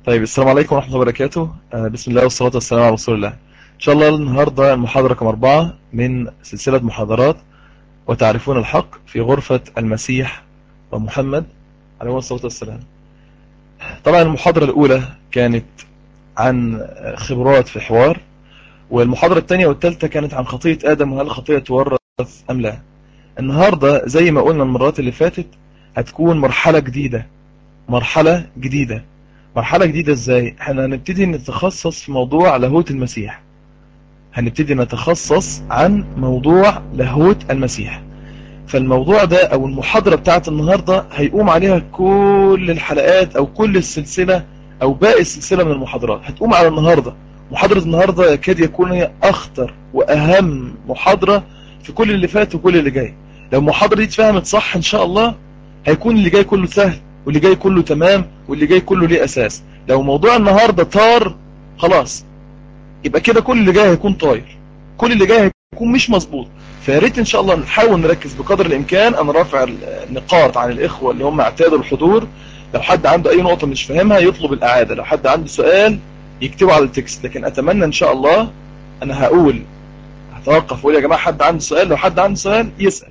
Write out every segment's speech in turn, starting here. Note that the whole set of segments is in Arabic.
طيب، السلام عليكم ورحمة الله وبركاته. بسم الله والصلاة والسلام على رسول الله. إن شاء الله النهاردة المحاضرة رقم 4 من سلسلة محاضرات وتعرفون الحق في غرفة المسيح ومحمد عليه الصلاة والسلام. طبعا المحاضرة الأولى كانت عن خبرات في حوار، والمحاضرة الثانية والثالثة كانت عن خطية آدم وهل الخطية تورث أم لا. النهاردة زي ما قلنا المرات اللي فاتت هتكون مرحلة جديدة. مرحلة جديدة ازاي؟ احنا هنبتدي نتخصص في موضوع لاهوت المسيح. هنبتدي نتخصص عن موضوع لاهوت المسيح. فالموضوع ده او المحاضرة بتاعت النهاردة هيقوم عليها كل الحلقات او كل السلسلة او باقي السلسلة من المحاضرات هتقوم على النهاردة. محاضرة النهاردة يكاد يكون هي اخطر واهم محاضرة في كل اللي فات وكل اللي جاي. لو المحاضرة دي اتفهمت صح ان شاء الله هيكون اللي جاي كله سهل، واللي جاي كله تمام، واللي جاي كله ليه اساس. لو موضوع النهاردة طار خلاص يبقى كده كل اللي جاي هيكون طاير، كل اللي جاي هيكون مش مظبوط. فياريت ان شاء الله نحاول نركز بقدر الامكان. انا رافع النقاط عن الاخوة اللي هم اعتادوا الحضور. لو حد عنده اي نقطة مش فاهمها يطلب الاعادة، لو حد عنده سؤال يكتبه على التكست. لكن اتمنى ان شاء الله انا هتوقف واقول يا جماعة حد عنده سؤال، لو حد عنده سؤال يسأل،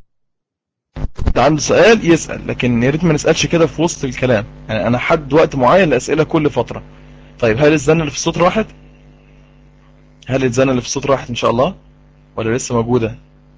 عنده سؤال يسأل، لكن يا ريت ما نسألش كده في وسط الكلام. يعني انا حد وقت معين لأسئلة كل فترة. طيب، هل الزن اللي في الصوت راحت؟ ان شاء الله ولا لسه موجودة؟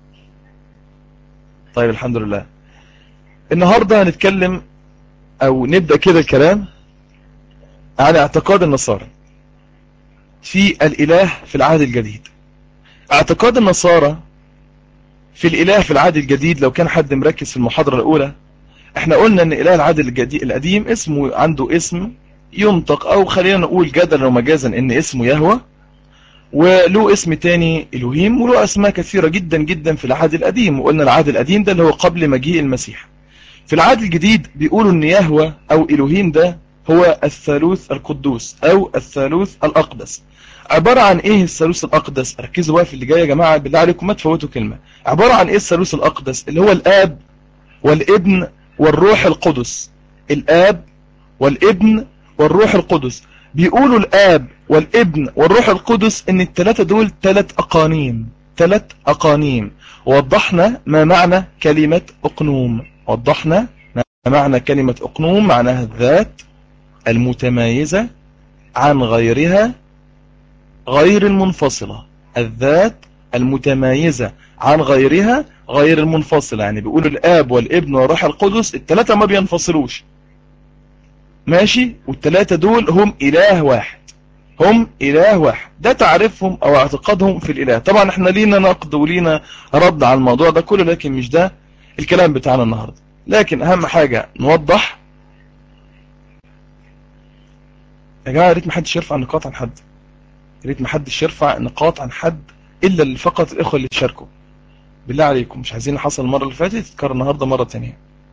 طيب، الحمد لله. النهاردة هنتكلم او نبدأ كده الكلام عن اعتقاد النصارى في الاله في العهد الجديد. اعتقاد النصارى في الاله في العهد الجديد، لو كان حد مركز في المحاضرة الاولى احنا قلنا ان اله العهد القديم اسمه، عنده اسم ينطق، او خلينا نقول جدلا ومجازا ان اسمه يهوه، وله اسم تاني الوهيم، وله اسماء كثيرة جدا جدا في العهد القديم. وقلنا العهد القديم ده اللي هو قبل مجيء المسيح. في العهد الجديد بيقولوا ان يهوه او الوهيم ده هو الثالوث القدوس او الثالوث الاقدس. عبارة عن ايه الثالوث الاقدس؟ ركزوا بقى في اللي جاي يا جماعة بالله عليكم ما تفوتوا كلمة. عبارة عن ايه الثالوث الاقدس؟ اللي هو الاب والابن والروح القدس. الاب والابن والروح القدس. بيقولوا الاب والابن والروح القدس ان الثلاثه دول ثلاث اقانيم. ووضحنا ما معنى كلمة اقنوم. معناها الذات المتميزة عن غيرها غير المنفصلة. الذات المتميزة عن غيرها غير المنفصلة. يعني بيقولوا الاب والابن والروح القدس الثلاثه ما بينفصلوش، ماشي، والثلاثة دول هم إله واحد. ده تعريفهم أو اعتقادهم في الإله. طبعا احنا لينا نقد ولينا رد على الموضوع ده كله، لكن مش ده الكلام بتاعنا النهاردة. لكن أهم حاجة نوضح يا جماعة، يا ريت محدش يرفع نقاط عن حد، إلا فقط الإخوة اللي تشاركوا. بالله عليكم مش عايزين حصل المرة اللي فاتت تتكرر النهاردة مرة تانية.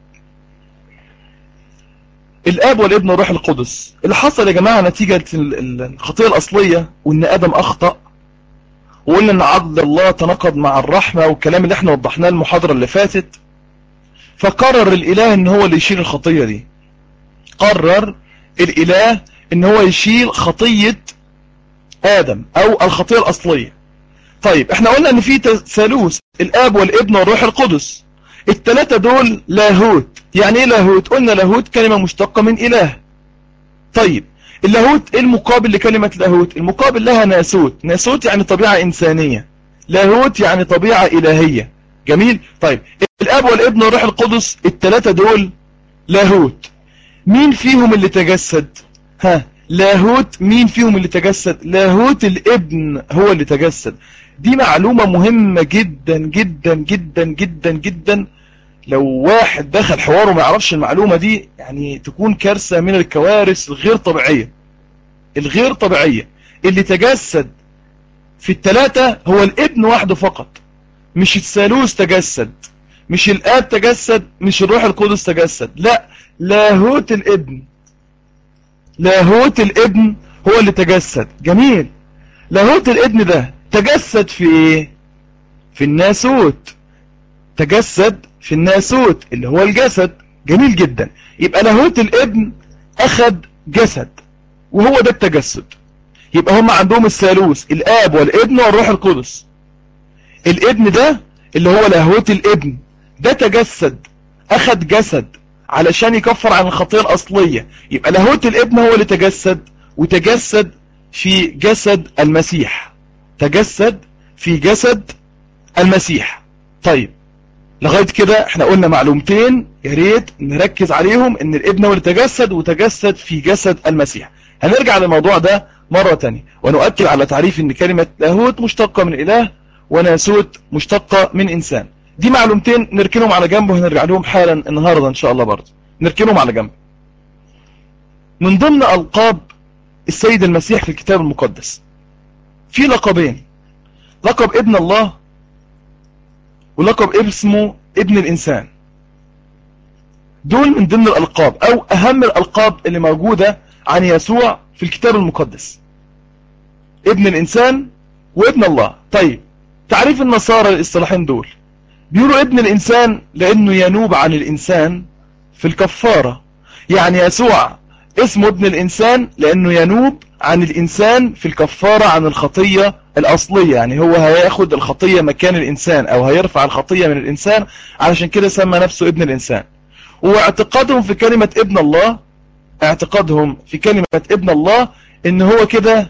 الاب والابن والروح القدس اللي حصل يا جماعة نتيجة الخطيئة الأصلية، وإن آدم أخطأ، وقلنا إن عدل الله تناقض مع الرحمة، والكلام اللي احنا وضحناه المحاضرة اللي فاتت. فقرر الإله إن هو اللي يشيل الخطية دي. قرر الإله إن هو يشيل خطية آدم أو الخطيئة الأصلية. طيب، احنا قلنا إن في ثالوث، الآب والابن والروح القدس. الثلاثة دول لاهوت. يعني ايه لاهوت؟ قلنا لاهوت كلمة مشتقة من إله. طيب، اللاهوت ايه المقابل لكلمة لاهوت؟ المقابل لها ناسوت يعني طبيعة إنسانية، لاهوت يعني طبيعة إلهية. جميل. طيب، الاب والابن والروح القدس الثلاثة دول لاهوت. مين فيهم اللي تجسد؟ لاهوت مين فيهم اللي تجسد؟ لاهوت الابن هو اللي تجسد. دي معلومة مهمة جدا جدا جدا جدا جدا. لو واحد دخل حواره ما يعرفش المعلومة دي يعني تكون كارثة من الكوارث الغير طبيعية. اللي تجسد في الثلاثة هو الابن وحده فقط، مش الثالوث تجسد، مش الاب تجسد، مش الروح القدس تجسد، لا، لاهوت الابن هو اللي تجسد. جميل. لاهوت الابن ده تجسد في ايه؟ في الناسوت. تجسد في الناسوت اللي هو الجسد. جميل جدا. يبقى لاهوت الابن اخذ جسد. وهو ده التجسد. يبقى هم عندهم الثالوث، الآب والابن والروح القدس. الابن ده اللي هو لاهوت الابن ده تجسد، أخذ جسد علشان يكفر عن الخطيئة الأصلية. يبقى لاهوت الابن هو اللي تجسد، وتجسد في جسد المسيح، تجسد في جسد المسيح. طيب لغاية كده احنا قلنا معلومتين يا ريت نركز عليهم، ان الابن هو اللي تجسد وتجسد في جسد المسيح. هنرجع للموضوع ده مرة تانية ونؤكد على تعريف ان كلمة لاهوت مشتقة من اله وناسوت مشتقة من انسان. دي معلومتين نركنهم على جنب وهنرجع لهم حالا النهاردة ان شاء الله. برضه نركنهم على جنب. من ضمن ألقاب السيد المسيح في الكتاب المقدس في لقبين، لقب ابن الله ولقب اسمه ابن الإنسان. دول من ضمن الألقاب أو أهم الألقاب اللي موجودة عن يسوع في الكتاب المقدس، ابن الإنسان وابن الله. طيب تعريف النصارى للإصطلاحين دول، بيقولوا ابن الإنسان لأنه ينوب عن الإنسان في الكفارة. يعني يسوع اسمه ابن الإنسان لأنه ينوب عن الإنسان في الكفارة عن الخطية الأصلية، يعني هو هياخد الخطية مكان الإنسان أو هيرفع الخطية من الإنسان، علشان كده سمى نفسه ابن الإنسان. واعتقادهم في كلمة ابن الله، اعتقادهم في كلمة ابن الله إن هو كده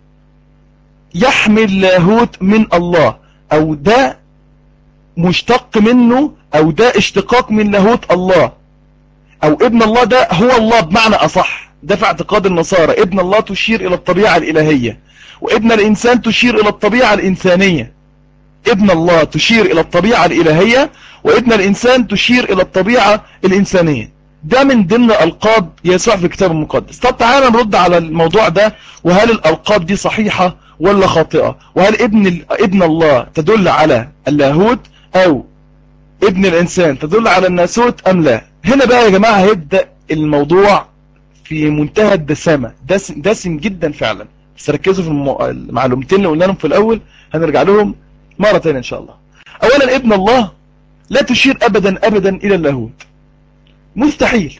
يحمل لاهوت من الله، أو ده مشتق منه، أو ده اشتقاق من لاهوت الله، أو ابن الله ده هو الله بمعنى أصح. ده في اعتقاد النصارى، ابن الله تشير إلى الطبيعة الإلهية، وابن الإنسان تشير إلى الطبيعة الإنسانية. ابن الله تشير إلى الطبيعة الإلهية، وابن الإنسان تشير إلى الطبيعة الإنسانية. ده من ضمن ألقاب يسوع في الكتاب المقدس. طب تعالى نرد على الموضوع ده، وهل الألقاب دي صحيحة ولا خاطئة؟ وهل ابن الله تدل على اللاهوت، أو ابن الإنسان تدل على الناسوت أم لا؟ هنا بقى يا جماعة هيبدأ الموضوع في منتهى الدسامة، دسم جدا فعلا. بس ركزوا في المعلومتين اللي قلنا لهم في الأول، هنرجع لهم مرة تانية إن شاء الله. أولا ابن الله لا تشير أبدا أبدا إلى اللاهوت، مستحيل،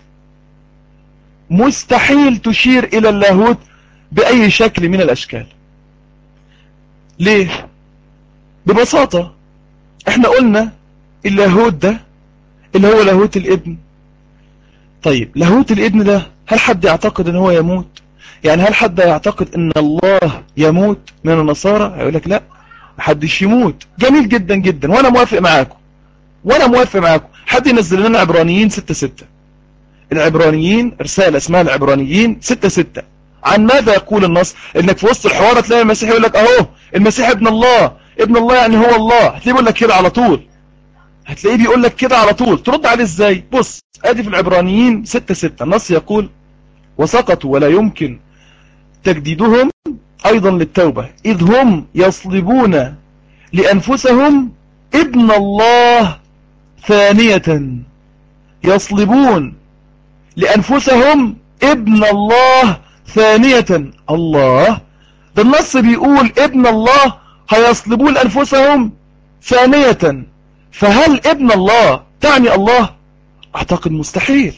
مستحيل تشير إلى اللاهوت بأي شكل من الأشكال. ليه؟ ببساطة احنا قلنا اللاهوت ده اللي هو لاهوت الابن. طيب لاهوت الابن ده هل حد يعتقد ان هو يموت؟ يعني هل حد يعتقد ان الله يموت من النصارى؟ هيقول لك لا، محدش يموت. جميل جدا جدا، وانا موافق معاكم، وانا موافق معاكم. حد ينزل لنا عبرانيين 6:6. العبرانيين رسالة اسمها العبرانيين 6:6. عن ماذا يقول النص؟ انك في وسط الحوار تلاقي المسيح يقول لك اهو المسيح ابن الله، ابن الله يعني هو الله. هتلاقيه بيقول لك كده على طول، هتلاقيه بيقول لك كده على طول. ترد عليه ازاي؟ بص ادي في العبرانيين 6:6 النص يقول: وسقطوا ولا يمكن تجديدهم ايضا للتوبة، اذ هم يصلبون لانفسهم ابن الله ثانية. يصلبون لانفسهم ابن الله ثانية. الله، ده النص بيقول ابن الله هيصلبون لانفسهم ثانية. فهل ابن الله تعني الله؟ اعتقد مستحيل،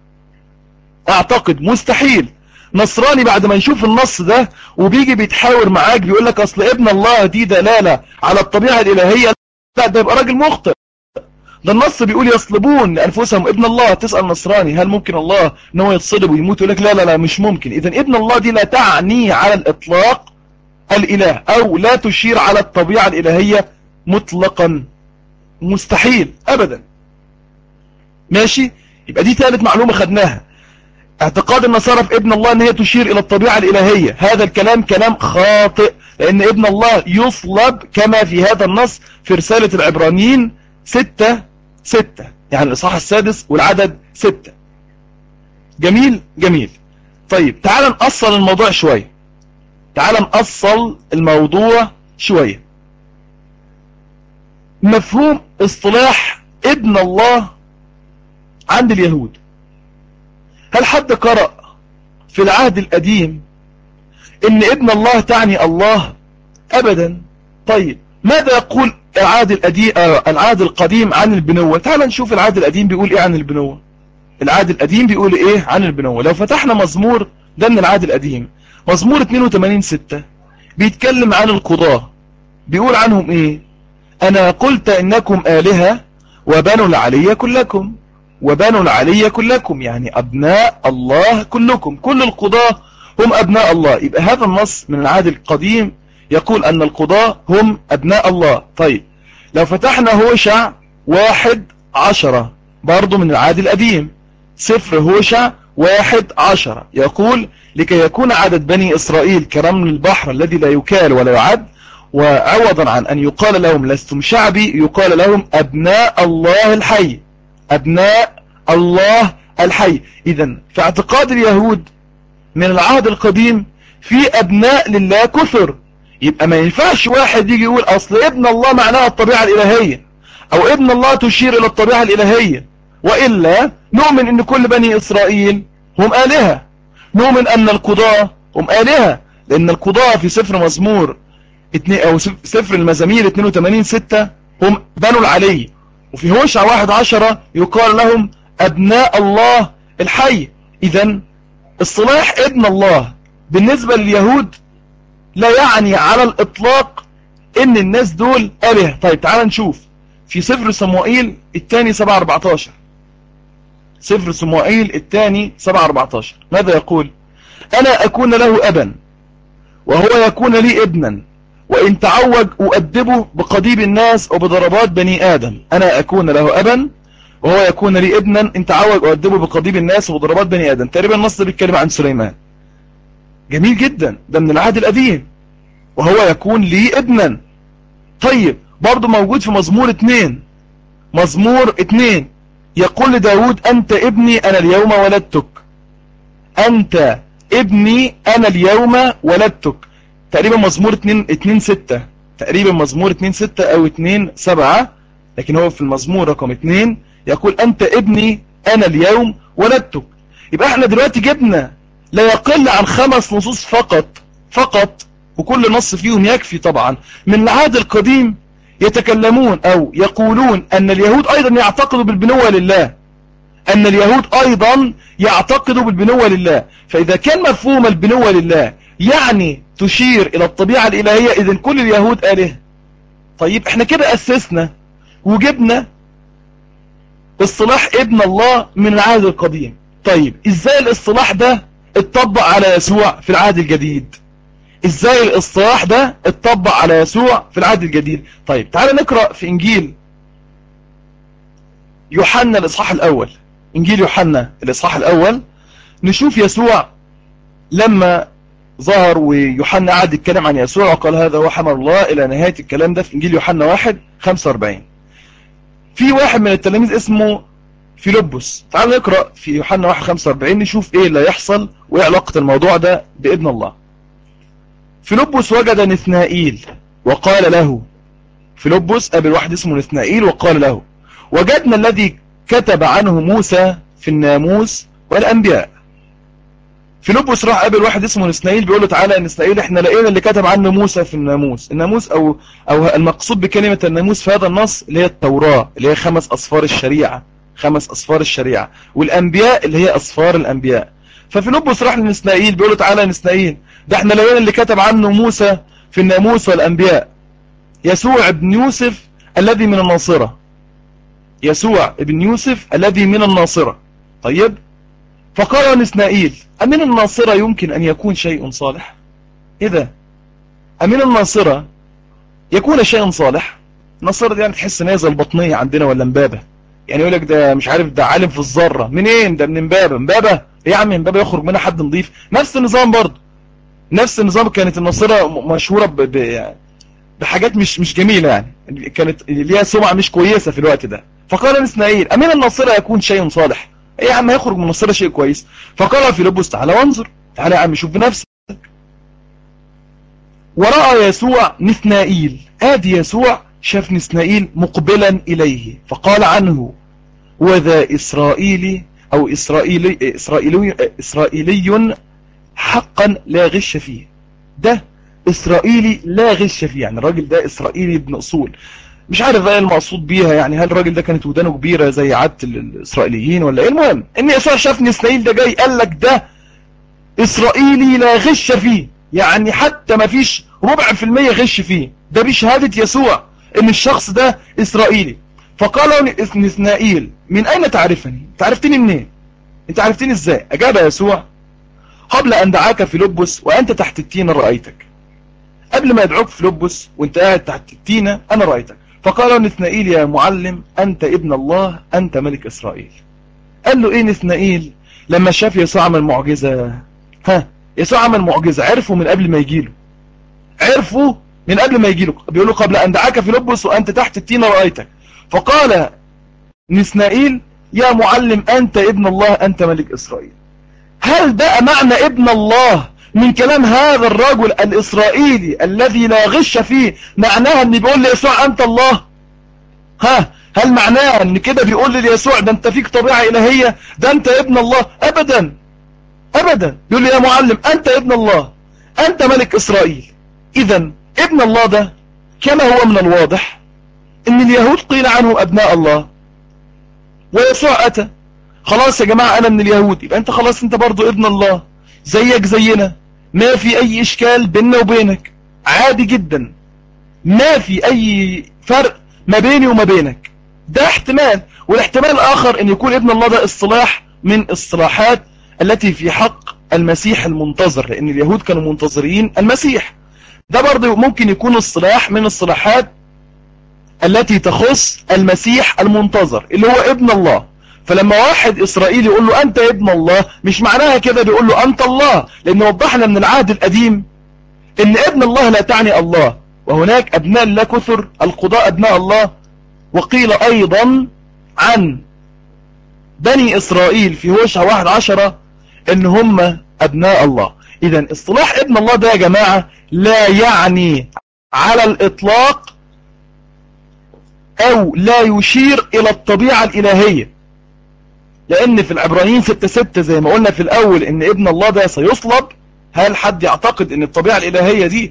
اعتقد مستحيل. نصراني بعد ما يشوف النص ده وبيجي بيتحاور معاك بيقول لك اصل ابن الله دي دلالة على الطبيعة الالهية، لا ده يبقى راجل مخطئ. ده النص بيقول يصلبون لانفسهم ابن الله. تسأل نصراني هل ممكن الله ان هو يتصلب ويموت؟ يقول لك لا لا لا مش ممكن. اذا ابن الله دي لا تعني على الاطلاق الاله، او لا تشير على الطبيعة الالهية مطلقا، مستحيل ابدا. ماشي، يبقى دي ثالث معلومة خدناها. اعتقاد النصارى في ابن الله ان هي تشير الى الطبيعة الالهية، هذا الكلام كلام خاطئ، لان ابن الله يصلب كما في هذا النص في رسالة العبرانيين 6:6، يعني الاصحاح السادس والعدد 6. جميل جميل. طيب تعال نأصل الموضوع شوية، تعال نأصل الموضوع شوية. مفهوم اصطلاح ابن الله عند اليهود، هل حد قرأ في العهد القديم ان ابن الله تعني الله؟ ابدا. طيب ماذا يقول العهد القديم عن البنوة؟ تعال نشوف العهد القديم بيقول ايه عن البنوة. العهد القديم بيقول ايه عن البنوة؟ لو فتحنا مزمور ده من العهد القديم. مزمور 82:6 بيتكلم عن القضاة، بيقول عنهم ايه؟ انا قلت انكم آلهة وبنو العلي كلكم. وبنو العلي كلكم يعني ابناء الله كلكم، كل القضاة هم ابناء الله. يبقى هذا النص من العهد القديم يقول ان القضاة هم ابناء الله. طيب لو فتحنا هوشع 1:10 برضو من العهد القديم، سفر هوشع 1:10 يقول لكي يكون عدد بني إسرائيل كرمل البحر الذي لا يكال ولا يعد، وعوضا عن أن يقال لهم لستم شعبي يقال لهم أبناء الله الحي. أبناء الله الحي. إذن في اعتقاد اليهود من العهد القديم في أبناء لله كثر. يبقى ما ينفعش واحد يجي يقول أصل ابن الله معناها الطبيعة الإلهية، أو ابن الله تشير إلى الطبيعة الإلهية، وإلا نؤمن أن كل بني إسرائيل هم آلهة، نؤمن أن القضاة هم آلهة، لأن القضاة في سفر مزمور أو سفر المزامير 82:6 هم بنو العلي، وفي هوشع 1:10 يقال لهم أبناء الله الحي. إذن اصطلاح ابن الله بالنسبة لليهود لا يعني على الإطلاق إن الناس دول آلهة. طيب تعال نشوف في سفر صموئيل الثاني 7:14. سفر صموئيل الثاني 7:14 ماذا يقول؟ أنا أكون له أبا وهو يكون لي ابنا، وإن تعوج أؤدبه بقضيب الناس وبضربات بني آدم. أنا أكون له أبا وهو يكون لي ابنا، إن تعوج أؤدبه بقضيب الناس وبضربات بني آدم. تقريبا النص بيتكلم عن سليمان. جميل جدا، ده من العهد القديم. وهو يكون لي ابنا. طيب برضو موجود في مزمور 2. مزمور 2 يقول لداود أنت ابني أنا اليوم ولدتك. أنت ابني أنا اليوم ولدتك. تقريبا مزمور 2:6، تقريبا مزمور 2:6 أو 2:7، لكن هو في المزمور رقم 2 يقول أنت ابني أنا اليوم ولدتك. يبقى احنا دلوقتي جبنا لا يقل عن 5 نصوص فقط، وكل نص فيهم يكفي طبعا من العهد القديم يتكلمون أو يقولون أن اليهود أيضا يعتقدوا بالبنوة لله، أن اليهود أيضا يعتقدوا بالبنوة لله. فإذا كان مفهوم البنوة لله يعني تشير إلى الطبيعة الإلهية، إذن كل اليهود آلهة. طيب احنا كده أسسنا وجبنا اصطلاح ابن الله من العهد القديم. طيب ازاي الاصطلاح ده اتطبق على يسوع في العهد الجديد؟ ازاي الاصطلاح ده اتطبق على يسوع في العهد الجديد؟ طيب تعال نقرأ في انجيل يوحنا الاصحاح الاول. انجيل يوحنا الاصحاح الاول نشوف يسوع لما ظهر، ويوحنا قعد يتكلم عن يسوع وقال هذا هو حمل الله الى نهاية الكلام ده في انجيل يوحنا 1:45. في واحد من التلاميذ اسمه فيلبس. تعال نقرأ في يوحنا 1:45 نشوف ايه اللي يحصل وايه علاقة الموضوع ده بابن الله. فيلبس وجد نثنائيل وقال له، فيلبس قابل واحد اسمه نثنائيل وقال له وجدنا الذي كتب عنه موسى في الناموس والأنبياء. فيلبس راح قابل واحد اسمه نثنائيل بيقول له تعالى يا نثنائيل احنا لقينا اللي كتب عنه موسى في الناموس. الناموس او المقصود بكلمة الناموس في هذا النص اللي هي التوراة، اللي هي 5 أصفار الشريعة، 5 أصفار الشريعة، والأنبياء اللي هي أصفار الأنبياء. ففيلبس راح لنثنائيل بيقول له تعالى يا نثنائيل ده احنا لقينا اللي كتب عنه موسى في الناموس والأنبياء، يسوع ابن يوسف الذي من الناصرة. يسوع ابن يوسف الذي من الناصرة. طيب فقال نثنائيل أمن الناصرة يمكن أن يكون شيء صالح؟ إذا أمن الناصرة يكون شيء صالح؟ الناصرة دي يعني تحس ان هي زي البطنية عندنا ولا مبابة، يعني يقول لك ده مش عارف ده عالم في الذرة منين، ده من مبابة. مبابة ايه يا عم؟ مبابة يخرج منها حد نظيف؟ نفس النظام برضه، نفس النظام. كانت الناصرة مشهورة بحاجات مش جميلة، يعني كانت ليها سمعة مش كويسة في الوقت ده. فقال نثنائيل أمين الناصرة يكون شيء صالح؟ ايه يا عم هيخرج من الناصرة شيء كويس؟ فقال فيلبس تعالى وانظر، تعالى يا عم شوف بنفسك. ورأى يسوع نثنائيل، ادي يسوع شاف نثنائيل مقبلا إليه فقال عنه وذا إسرائيلي أو إسرائيلي حقا لا غش فيه. ده إسرائيلي لا غش فيه، يعني الراجل ده إسرائيلي ابن أصول. مش عارف بقى المقصود بيها، يعني هل الراجل ده كانت ودانه كبيرة زي عادة الإسرائيليين ولا إيه؟ المهم إن يسوع شاف نثنائيل ده جاي قال لك ده إسرائيلي لا غش فيه، يعني حتى ما فيش ربع في المية غش فيه، ده بشهادة يسوع ان الشخص ده إسرائيلي. فقال نثنائيل من أين تعرفني؟ تعرفتني منين؟ انت عرفتني ازاي؟ أجاب يسوع قبل أن دعاك فيلبس وأنت تحت التينة رأيتك. قبل ما يدعوك فيلبس وانت قاعد تحت التينة أنا رأيتك. فقال نثنائيل يا معلم أنت ابن الله أنت ملك إسرائيل. قال له ايه نثنائيل لما شاف يسوع عمل معجزة؟ يسوع عمل معجزة، عرفوا من قبل ما يجيله، عرفوا من قبل ما يجيله. بيقول له قبل أن دعاك فيلبس وأنت تحت التينة رأيتك. فقال نثنائيل يا معلم أنت ابن الله أنت ملك إسرائيل. هل بقى معنى ابن الله من كلام هذا الرجل الإسرائيلي الذي لا غش فيه معناها ان بيقول ليسوع أنت الله؟ هل معناها ان كده بيقول ليسوع ده انت فيك طبيعة إلهية، ده انت ابن الله؟ أبدا أبدا. بيقول لي يا معلم أنت ابن الله أنت ملك إسرائيل. إذا ابن الله ده كما هو من الواضح ان اليهود قيل عنهم أبناء الله، ويسوع أتى خلاص يا جماعة أنا من اليهود، يبقى أنت خلاص أنت برضو ابن الله زيك زينا، ما في أي إشكال بيننا وبينك، عادي جدا، ما في أي فرق ما بيني وما بينك. ده احتمال. والاحتمال الآخر أن يكون ابن الله ده اصطلاح من اصطلاحات التي في حق المسيح المنتظر، لأن اليهود كانوا منتظرين المسيح. ده برضو ممكن يكون اصطلاح من الصلاحات التي تخص المسيح المنتظر اللي هو ابن الله. فلما واحد إسرائيلي يقول له أنت ابن الله مش معناها كده بيقول له أنت الله، لأن وضحنا من العهد القديم إن ابن الله لا تعني الله، وهناك أبناء الله كثر، القضاء أبناء الله. وقيل أيضا عن بني إسرائيل في هوشع 1:10 إن هم أبناء الله. إذن اصطلاح ابن الله ده يا جماعة لا يعني على الإطلاق أو لا يشير إلى الطبيعة الإلهية، لأن في العبرانيين 6:6 زي ما قلنا في الأول إن ابن الله ده سيصلب. هل حد يعتقد إن الطبيعة الإلهية دي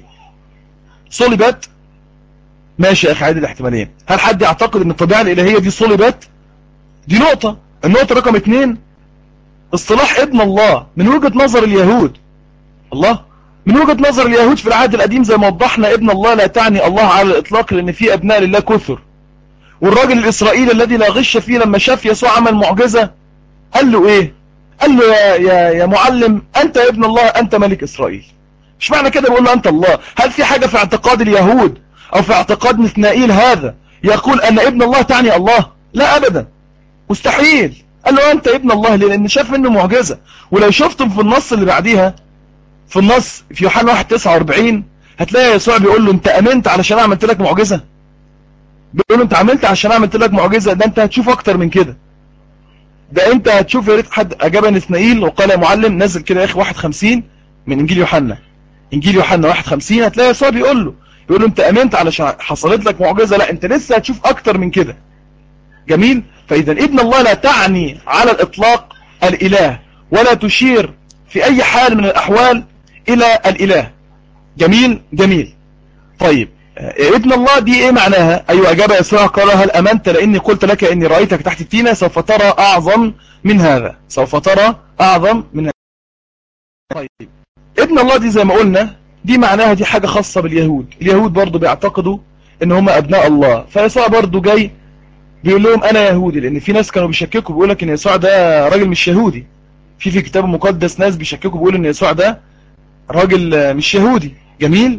صلبت؟ ماشي يا أخي عادي الاحتمالين. هل حد يعتقد إن الطبيعة الإلهية دي صلبت؟ دي نقطة. النقطة رقم 2 اصطلاح ابن الله من وجهة نظر اليهود، الله من وجهة نظر اليهود في العهد القديم زي ما وضحنا ابن الله لا تعني الله على الإطلاق، لأن في أبناء لله كثر. والراجل الإسرائيلي الذي لا غش فيه لما شاف يسوع عمل معجزة قال له ايه؟ قال له يا معلم انت ابن الله انت ملك اسرائيل. مش معنى كده بيقول له انت الله. هل في حاجة في اعتقاد اليهود او في اعتقاد نثنائيل هذا يقول ان ابن الله تعني الله؟ لا ابدا، مستحيل. قال له انت ابن الله لان شاف منه معجزة. ولو شفتم في النص اللي بعديها في النص في يوحنا 1:49 هتلاقي يسوع بيقول له انت امنت علشان عملت لك معجزة؟ بيقول له انت عملت عشان عملت لك معجزة؟ ده انت هتشوف اكتر من كده، ده انت هتشوف. يا ريت حد اجاب نثنائيل وقال يا معلم نزل كده يا اخي 51 من انجيل يوحنا، انجيل يوحنا 51 هتلاقي يسوع بيقول له انت امنت علشان حصلت لك معجزة؟ لا انت لسه هتشوف اكتر من كده. جميل. فاذا ابن الله لا تعني على الاطلاق الاله، ولا تشير في اي حال من الاحوال الى الاله. جميل جميل. طيب ابن الله دي ايه معناها؟ ايوه اجاب يسوع قال هل امنت لاني قلت لك اني رايتك تحت التينه؟ سوف ترى اعظم من هذا، سوف ترى اعظم من هذا. طيب ابن الله دي زي ما قلنا دي معناها دي حاجه خاصه باليهود. اليهود برضو بيعتقدوا ان هم ابناء الله، فيسوع برضو جاي بيقول لهم انا يهودي، لان في ناس كانوا بيشككوا بيقول لك ان يسوع ده راجل مش يهودي. في كتاب المقدس ناس بيشككوا بيقولوا ان يسوع ده راجل مش يهودي. جميل.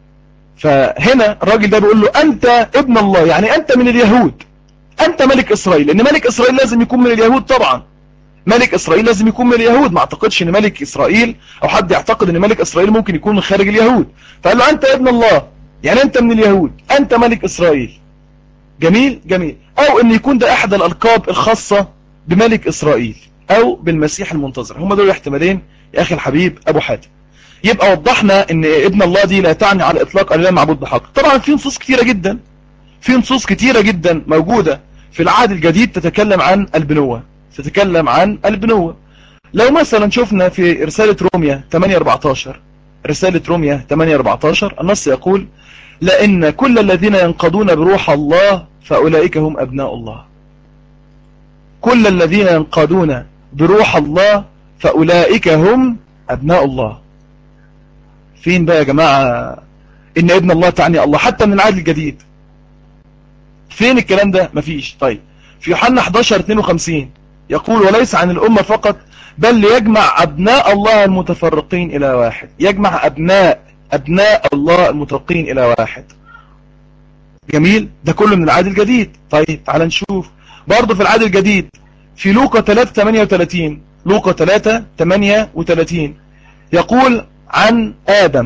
فهنا الراجل ده بيقول له انت ابن الله، يعني انت من اليهود، انت ملك اسرائيل. لان ملك اسرائيل لازم يكون من اليهود طبعا، ملك اسرائيل لازم يكون من اليهود. ما اعتقدش ان ملك اسرائيل او حد يعتقد ان ملك اسرائيل ممكن يكون من خارج اليهود. فقال له انت ابن الله يعني انت من اليهود، انت ملك اسرائيل. جميل جميل. او ان يكون ده احد الالقاب الخاصة بملك اسرائيل او بالمسيح المنتظر. هم دول الاحتمالين يا اخي الحبيب ابو حاتم. يبقى وضحنا ان ابن الله دي لا تعني على الاطلاق الاله معبود بحق. طبعا في نصوص كتيرة جدا، في نصوص كتيرة جدا موجودة في العهد الجديد تتكلم عن البنوة، تتكلم عن البنوة. لو مثلا شفنا في رسالة روميا 8:14، رسالة روميا 8:14 النص يقول لأن كل الذين ينقضون بروح الله فأولئك هم أبناء الله. كل الذين ينقضون بروح الله فأولئك هم أبناء الله. فين بقى يا جماعة إن ابن الله تعني الله حتى من العهد الجديد؟ فين الكلام ده؟ مفيش. طيب في يوحنا 11:52 يقول وليس عن الأمة فقط بل ليجمع أبناء الله المتفرقين إلى واحد. يجمع أبناء الله المتفرقين إلى واحد. جميل، ده كله من العهد الجديد. طيب تعال نشوف برضه في العهد الجديد في لوقا 3:38. لوقا 3:38 يقول عن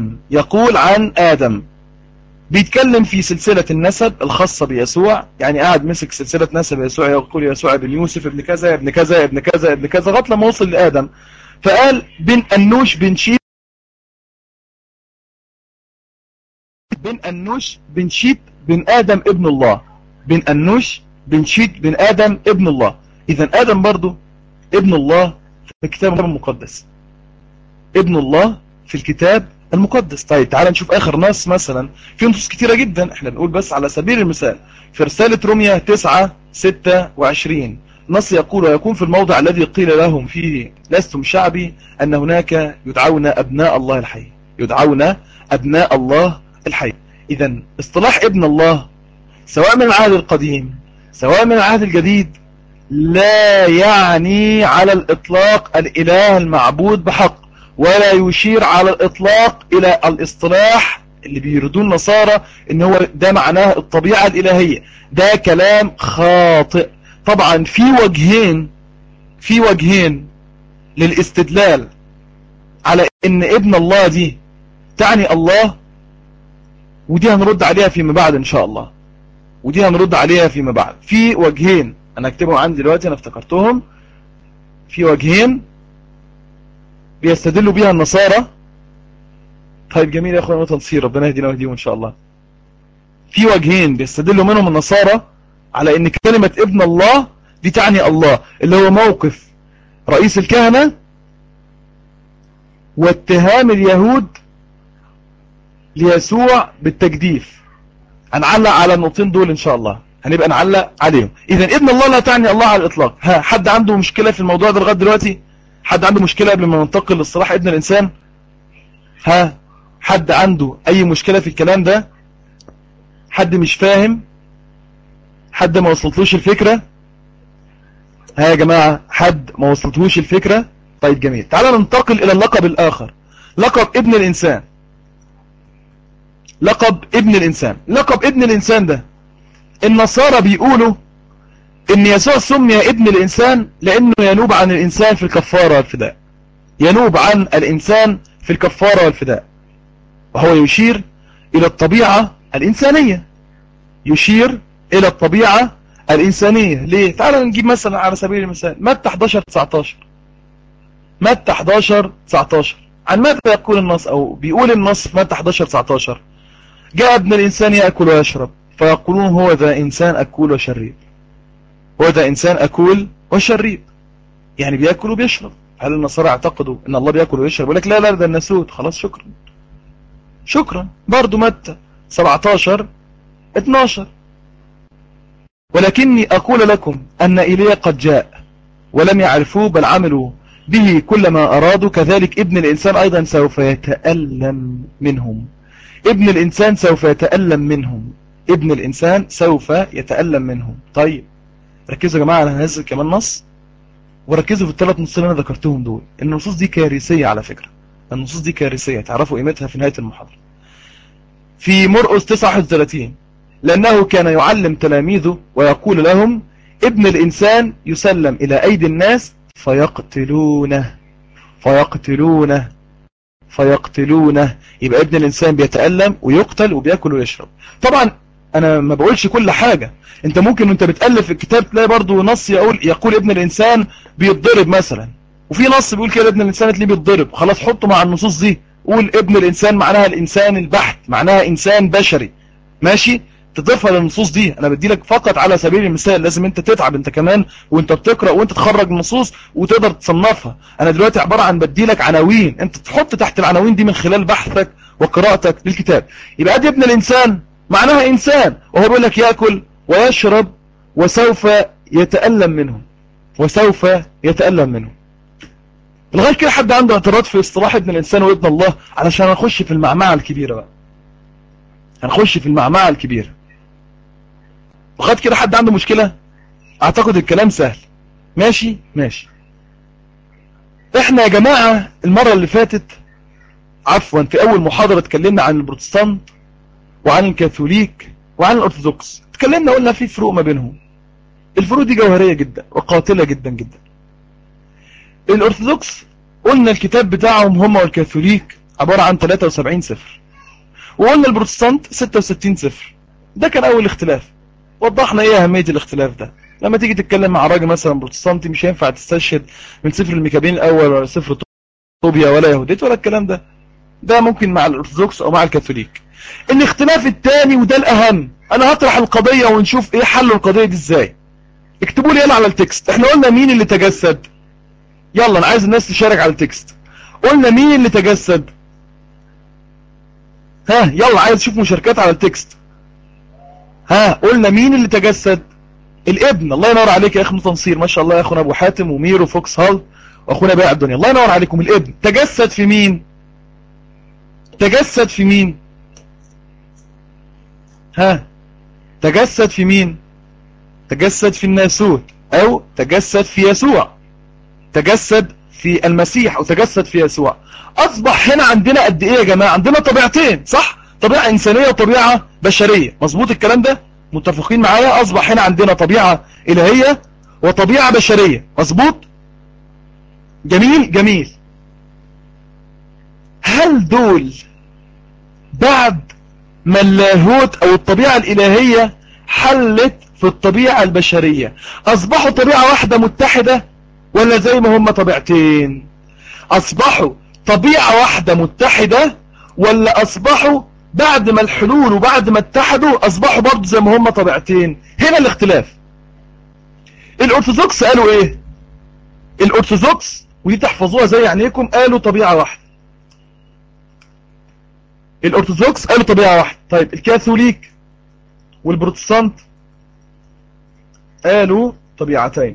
آدم بيتكلم في سلسلة النسب الخاصة بيسوع. يعني قاعد مسك سلسلة نسب يسوع، يقول يسوع ابن يوسف ابن كذا ابن كذا ابن كذا ابن كذا لغاية لما وصل لآدم، فقال بن أنوش بن شيت بن آدم ابن الله. بن أنوش بن شيت بن آدم ابن الله. إذا آدم برضو ابن الله في الكتاب المقدس، ابن الله في الكتاب المقدس. طيب تعال نشوف آخر نص. مثلا في نصوص كتيرة جدا، احنا بنقول بس على سبيل المثال في رسالة روميا 9:26 نص يقول ويكون في الموضع الذي قيل لهم فيه لستم شعبي أن هناك يدعون أبناء الله الحي. يدعون أبناء الله الحي. إذا اصطلاح ابن الله سواء من العهد القديم سواء من العهد الجديد لا يعني على الإطلاق الإله المعبود بحق، ولا يشير على الإطلاق إلى الاصطلاح اللي بيردون النصارى إن هو ده معناه الطبيعة الإلهية. ده كلام خاطئ. طبعا في وجهين للاستدلال على إن ابن الله دي تعني الله، ودي هنرد عليها فيما بعد إن شاء الله. في وجهين أنا أكتبهم عندي دلوقتي، أنا افتكرتهم. في وجهين بيستدلوا بيها النصارى. طيب جميل يا أخوة تنصير، ربنا يهدينا ويهديهم إن شاء الله. في وجهين بيستدلوا منهم النصارى على إن كلمة ابن الله دي تعني الله، اللي هو موقف رئيس الكهنة واتهام اليهود ليسوع بالتجديف. هنعلق على النقطين دول إن شاء الله، هنبقى نعلق عليهم. إذا ابن الله لا تعني الله على الإطلاق. حد عنده مشكلة في الموضوع ده لغاية دلوقتي؟ حد عنده مشكلة قبل ما ننتقل للصلاح ابن الإنسان؟ حد عنده أي مشكلة في الكلام ده؟ حد مش فاهم؟ حد ما وصلتلوش الفكرة؟ يا جماعة حد ما وصلتلوش الفكرة؟ طيب جميل، تعالى ننتقل إلى اللقب الآخر، لقب ابن الإنسان. لقب ابن الإنسان ده النصارى بيقولوا إن يسوع سمي ابن الإنسان لأنه ينوب عن الإنسان في الكفارة والفداء. وهو يشير إلى الطبيعة الإنسانية. ليه؟ تعال نجيب مثلا على سبيل المثال متى 11:19. عن ماذا يقول النص، أو بيقول النص في متى 11:19 جاء ابن الإنسان يأكل ويشرب فيقولون هو ذا إنسان أكول وشريب. يعني بيأكل وبيشرب. هل النصارى اعتقدوا ان الله بيأكل ويشرب؟ يقول لك لا ده الناسوت. خلاص شكرا. برضو متى 17:12 ولكني أقول لكم أن إيليا قد جاء ولم يعرفوه بل عملوا به كل ما أرادوا كذلك ابن الإنسان أيضا سوف يتألم منهم. ابن الإنسان سوف يتألم منهم. طيب ركزوا يا جماعة، أنا هنزل كمان نص، وركزوا في الثلاث نصوص اللي أنا ذكرتهم دول. النصوص دي كارثية على فكرة، تعرفوا قيمتها في نهاية المحاضرة. في مرقس 9:31 لأنه كان يعلم تلاميذه ويقول لهم ابن الإنسان يسلم إلى أيدي الناس فيقتلونه. يبقى ابن الإنسان بيتألم ويقتل وبيأكل ويشرب. طبعا أنا ما بقولش كل حاجة، أنت ممكن وأنت بتألف الكتاب تلاقي برضو نص يقول ابن الإنسان بيتضرب مثلا، وفي نص بيقول كده ابن الإنسان تلاقيه بيتضرب. خلاص حطه مع النصوص دي، قول ابن الإنسان معناها الإنسان البحت، معناها إنسان بشري، ماشي، تضيفها للنصوص دي. أنا بدي لك فقط على سبيل المثال، لازم أنت تتعب أنت كمان وأنت بتقرأ وأنت تخرج النصوص وتقدر تصنفها. أنا دلوقتي عبارة عن بدي لك عناوين، أنت تحط تحت العناوين دي من خلال بحثك وقراءتك للكتاب. يبقى ادي ابن الإنسان معناها إنسان، وهو بيقول لك يأكل ويشرب وسوف يتألم منهم. لغاية كده حد عنده اعتراض في اصطلاح ابن الإنسان وابن الله؟ علشان هنخش في المعمعة الكبيرة بقى، هنخش في المعمعة الكبيرة. لغاية كده حد عنده مشكلة؟ اعتقد الكلام سهل. ماشي ماشي. احنا يا جماعة المرة اللي فاتت، عفوا في اول محاضرة، اتكلمنا عن البروتستانت وعن الكاثوليك وعن الارثوذكس. اتكلمنا قلنا في فروق ما بينهم. الفروق دي جوهرية جدا وقاتلة جدا جدا. الارثوذكس قلنا الكتاب بتاعهم هم والكاثوليك عبارة عن 73 سفر، وقلنا البروتستانت 66 سفر. ده كان اول اختلاف. وضحنا ايه اهمية الاختلاف ده. لما تيجي تتكلم مع راجل مثلا بروتستانتي مش هينفع تستشهد من سفر الميكابين الاول ولا سفر طوبيا ولا يهوديت ولا الكلام ده. ده ممكن مع الارثوذكس او مع الكاثوليك. الاختلاف الثاني وده الاهم، انا هطرح القضية ونشوف ايه حل القضية دي ازاي. اكتبوا لي يلا على التكست. احنا قلنا مين اللي تجسد؟ يلا انا عايز الناس تشارك على التكست. قلنا مين اللي تجسد؟ ها يلا عايز اشوف مشاركات على التكست. ها قلنا مين اللي تجسد؟ الابن. الله ينور عليك يا اخي تنصير، ما شاء الله يا اخونا ابو حاتم ومير وفوكس هال واخونا بائع الدنيا، الله ينور عليكم. الابن تجسد في مين؟ تجسد في مين؟ ها تجسد في مين؟ تجسد في الناسوت، او تجسد في يسوع، تجسد في المسيح او تجسد في يسوع. اصبح هنا عندنا قد ايه يا جماعه؟ عندنا طبيعتين، صح؟ طبيعه انسانيه وطبيعه بشريه، مظبوط الكلام ده؟ متفقين معايا؟ اصبح هنا عندنا طبيعه الهيه وطبيعه بشريه، مظبوط؟ جميل جميل. هل دول بعد ما اللاهوت او الطبيعه الالهيه حلت في الطبيعه البشريه اصبحوا طبيعه واحده متحده، ولا زي ما هم طبيعتين؟ اصبحوا طبيعة واحدة متحدة، ولا اصبحوا بعد ما الحلول وبعد ما اتحدوا اصبحوا برضو زي ما هم طبيعتين؟ هنا الاختلاف. الارثوذكس قالوا ايه؟ الارثوذكس ودي تحفظوها زي عينيكم، قالوا طبيعة واحدة. الارثوذكس قالوا طبيعة واحدة. طيب الكاثوليك والبروتستانت قالوا طبيعتين.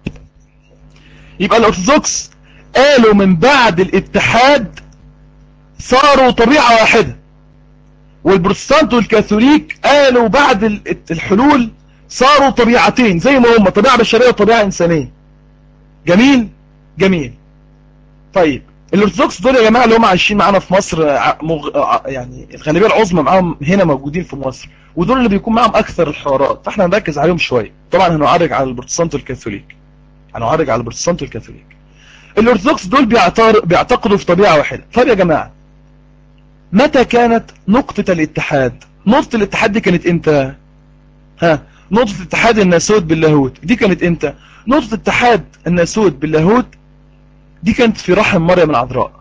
يبقى الارثوذكس قالوا من بعد الاتحاد صاروا طبيعة واحدة، والبروتستانت والكاثوليك قالوا بعد الحلول صاروا طبيعتين زي ما هم، طبيعة بشرية وطبيعة إنسانية. جميل جميل. طيب الارثوذكس دول يا جماعة اللي هم عايشين معانا في مصر، يعني الغالبية العظمى معاهم هنا موجودين في مصر، ودول اللي بيكون معاهم أكثر الحوارات، فاحنا هنركز عليهم شوية. طبعا هنعرج على البروتستانت والكاثوليك، هنعرج على البروتستانت والكاثوليك. الارثوذكس دول بيعتقدوا في طبيعة واحدة. طيب يا جماعة متى كانت نقطة الاتحاد؟ نقطة الاتحاد دي كانت امتى؟ ها نقطة اتحاد الناسوت باللاهوت دي كانت امتى؟ نقطة اتحاد الناسوت باللاهوت دي كانت في رحم مريم العذراء.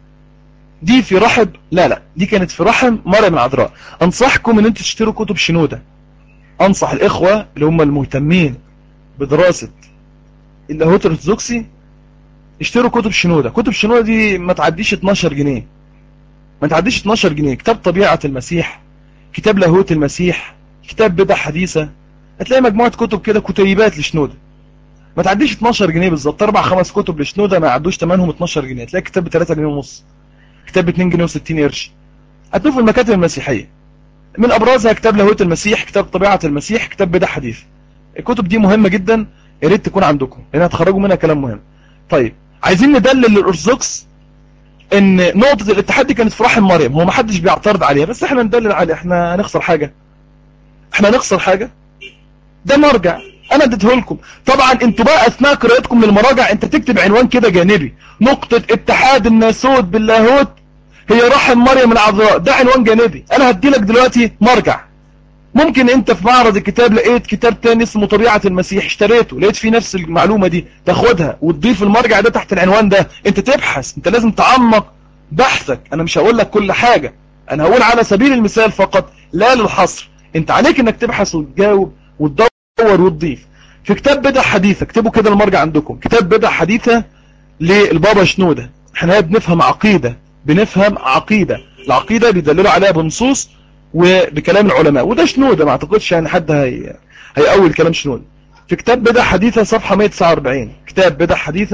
دي في رحم دي كانت في رحم مريم العذراء. انصحكم ان انتوا تشتروا كتب شنودة. انصح الاخوة اللي هم المهتمين بدراسة اللاهوت الارثوذكسي اشتروا كتب شنودة. كتب شنودة دي ما تعديش 12 جنيه، ما تعديش 12 جنيه. كتاب طبيعة المسيح، كتاب لاهوت المسيح، كتاب بدع حديثة، هتلاقي مجموعة كتب كده كتيبات لشنودة ما تعديش 12 جنيه بالظبط. 4-5 كتب لشنودة ما يعدوش ثمنهم 12 جنيه. تلاقي كتاب ب 3 جنيه ونص، كتاب ب 2 جنيه و60 قرش. هتشوف المكاتب المسيحية من ابرزها كتاب لاهوت المسيح، كتاب طبيعة المسيح، كتاب بدع حديث. الكتب دي مهمة جدا، يا ريت تكون عندكم لان هتخرجوا منها كلام مهم. طيب عايزين ندلل للارثوذكس ان نقطة الاتحاد دي كانت في رحم مريم. هو ما حدش بيعترض عليها، بس احنا ندلل عليها. احنا هنخسر حاجة؟ احنا هنخسر حاجة؟ ده مرجع انا اديته لكم. طبعا انتوا بقى اثناء قراءتكم للمراجع انت تكتب عنوان كده جانبي: نقطة اتحاد الناسوت باللاهوت هي رحم مريم العذراء. ده عنوان جانبي. انا هديلك دلوقتي مرجع. ممكن انت في معرض الكتاب لقيت كتاب تاني اسمه طبيعة المسيح، اشتريته لقيت فيه نفس المعلومة دي، تاخدها وتضيف المرجع ده تحت العنوان ده. انت تبحث، انت لازم تعمق بحثك. انا مش هقول لك كل حاجة، انا هقول على سبيل المثال فقط لا للحصر. انت عليك انك تبحث وتجاوب وتدور وتضيف. في كتاب بدع حديثة، اكتبوا كده المرجع عندكم، كتاب بدع حديثة للبابا شنودة. احنا بنفهم عقيدة، بنفهم عقيدة. العقيدة بيدللوا عليها بنصوص وبكلام العلماء، وده شنودة. ما اعتقدش يعني حد هيأول كلام شنودة. في كتاب بدع حديثة صفحة 149، كتاب بدع حديثة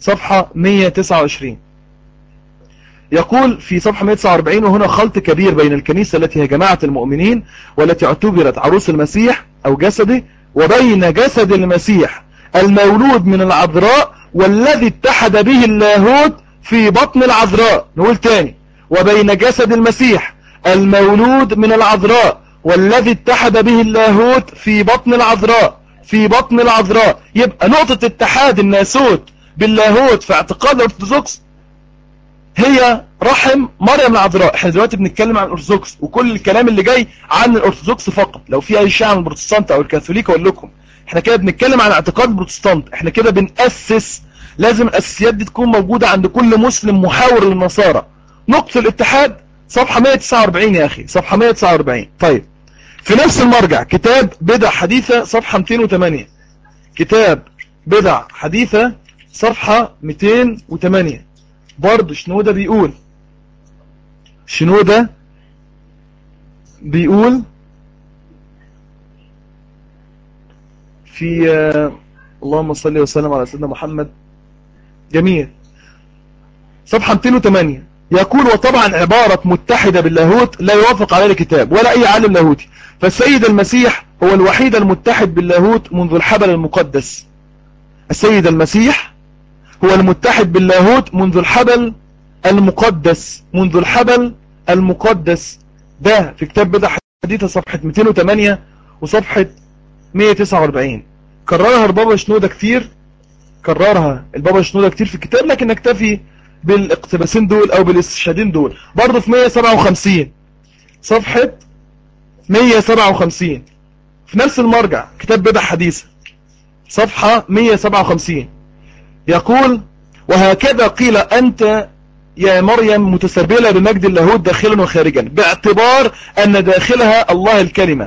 صفحة 129. يقول في صفحة 149: وهنا خلط كبير بين الكنيسة التي هي جماعة المؤمنين والتي اعتبرت عروس المسيح أو جسده، وبين جسد المسيح المولود من العذراء والذي اتحد به اللاهوت في بطن العذراء. نقول تاني: وبين جسد المسيح المولود من العذراء والذي اتحد به اللاهوت في بطن العذراء، في بطن العذراء. يبقى نقطة اتحاد الناسوت باللاهوت في اعتقاد الأرثوذكس هي رحم مريم العذراء. احنا دلوقتي بنتكلم عن الأرثوذكس، وكل الكلام اللي جاي عن الأرثوذكس فقط. لو في أي شيء عن البروتستانت أو الكاثوليك أقول لكم احنا كده بنتكلم عن اعتقاد البروتستانت. احنا كده بنأسس، لازم الأساسيات دي تكون موجودة عند كل مسلم محاور للنصارى. نقطة الاتحاد صفحة 149 يا أخي، صفحة 149. طيب، في نفس المرجع كتاب بدع حديثة صفحة 208. كتاب بدع حديثة صفحة 208 برضه شنودة بيقول في اللهم صل وسلم على سيدنا محمد. جميل. صفحة 208 يقول: وطبعا عبارة متحدة باللاهوت لا يوافق عليه الكتاب ولا أي عالم لاهوتي، فالسيد المسيح هو الوحيد المتحد باللاهوت منذ الحبل المقدس. السيد المسيح هو المتحد باللاهوت منذ الحبل المقدس، منذ الحبل المقدس. ده في كتاب بدع حديثة صفحة 208 وصفحة 149. كررها البابا شنودة كتير، في الكتاب، لكن نكتفي بالاقتباسين دول او بالاستشهادين دول. برضه في 157 صفحة 157 في نفس المرجع كتاب بدع حديثة صفحة 157 يقول: وهكذا قيل أنت يا مريم متسربلة بمجد اللاهوت داخلا وخارجا، باعتبار أن داخلها الله الكلمة،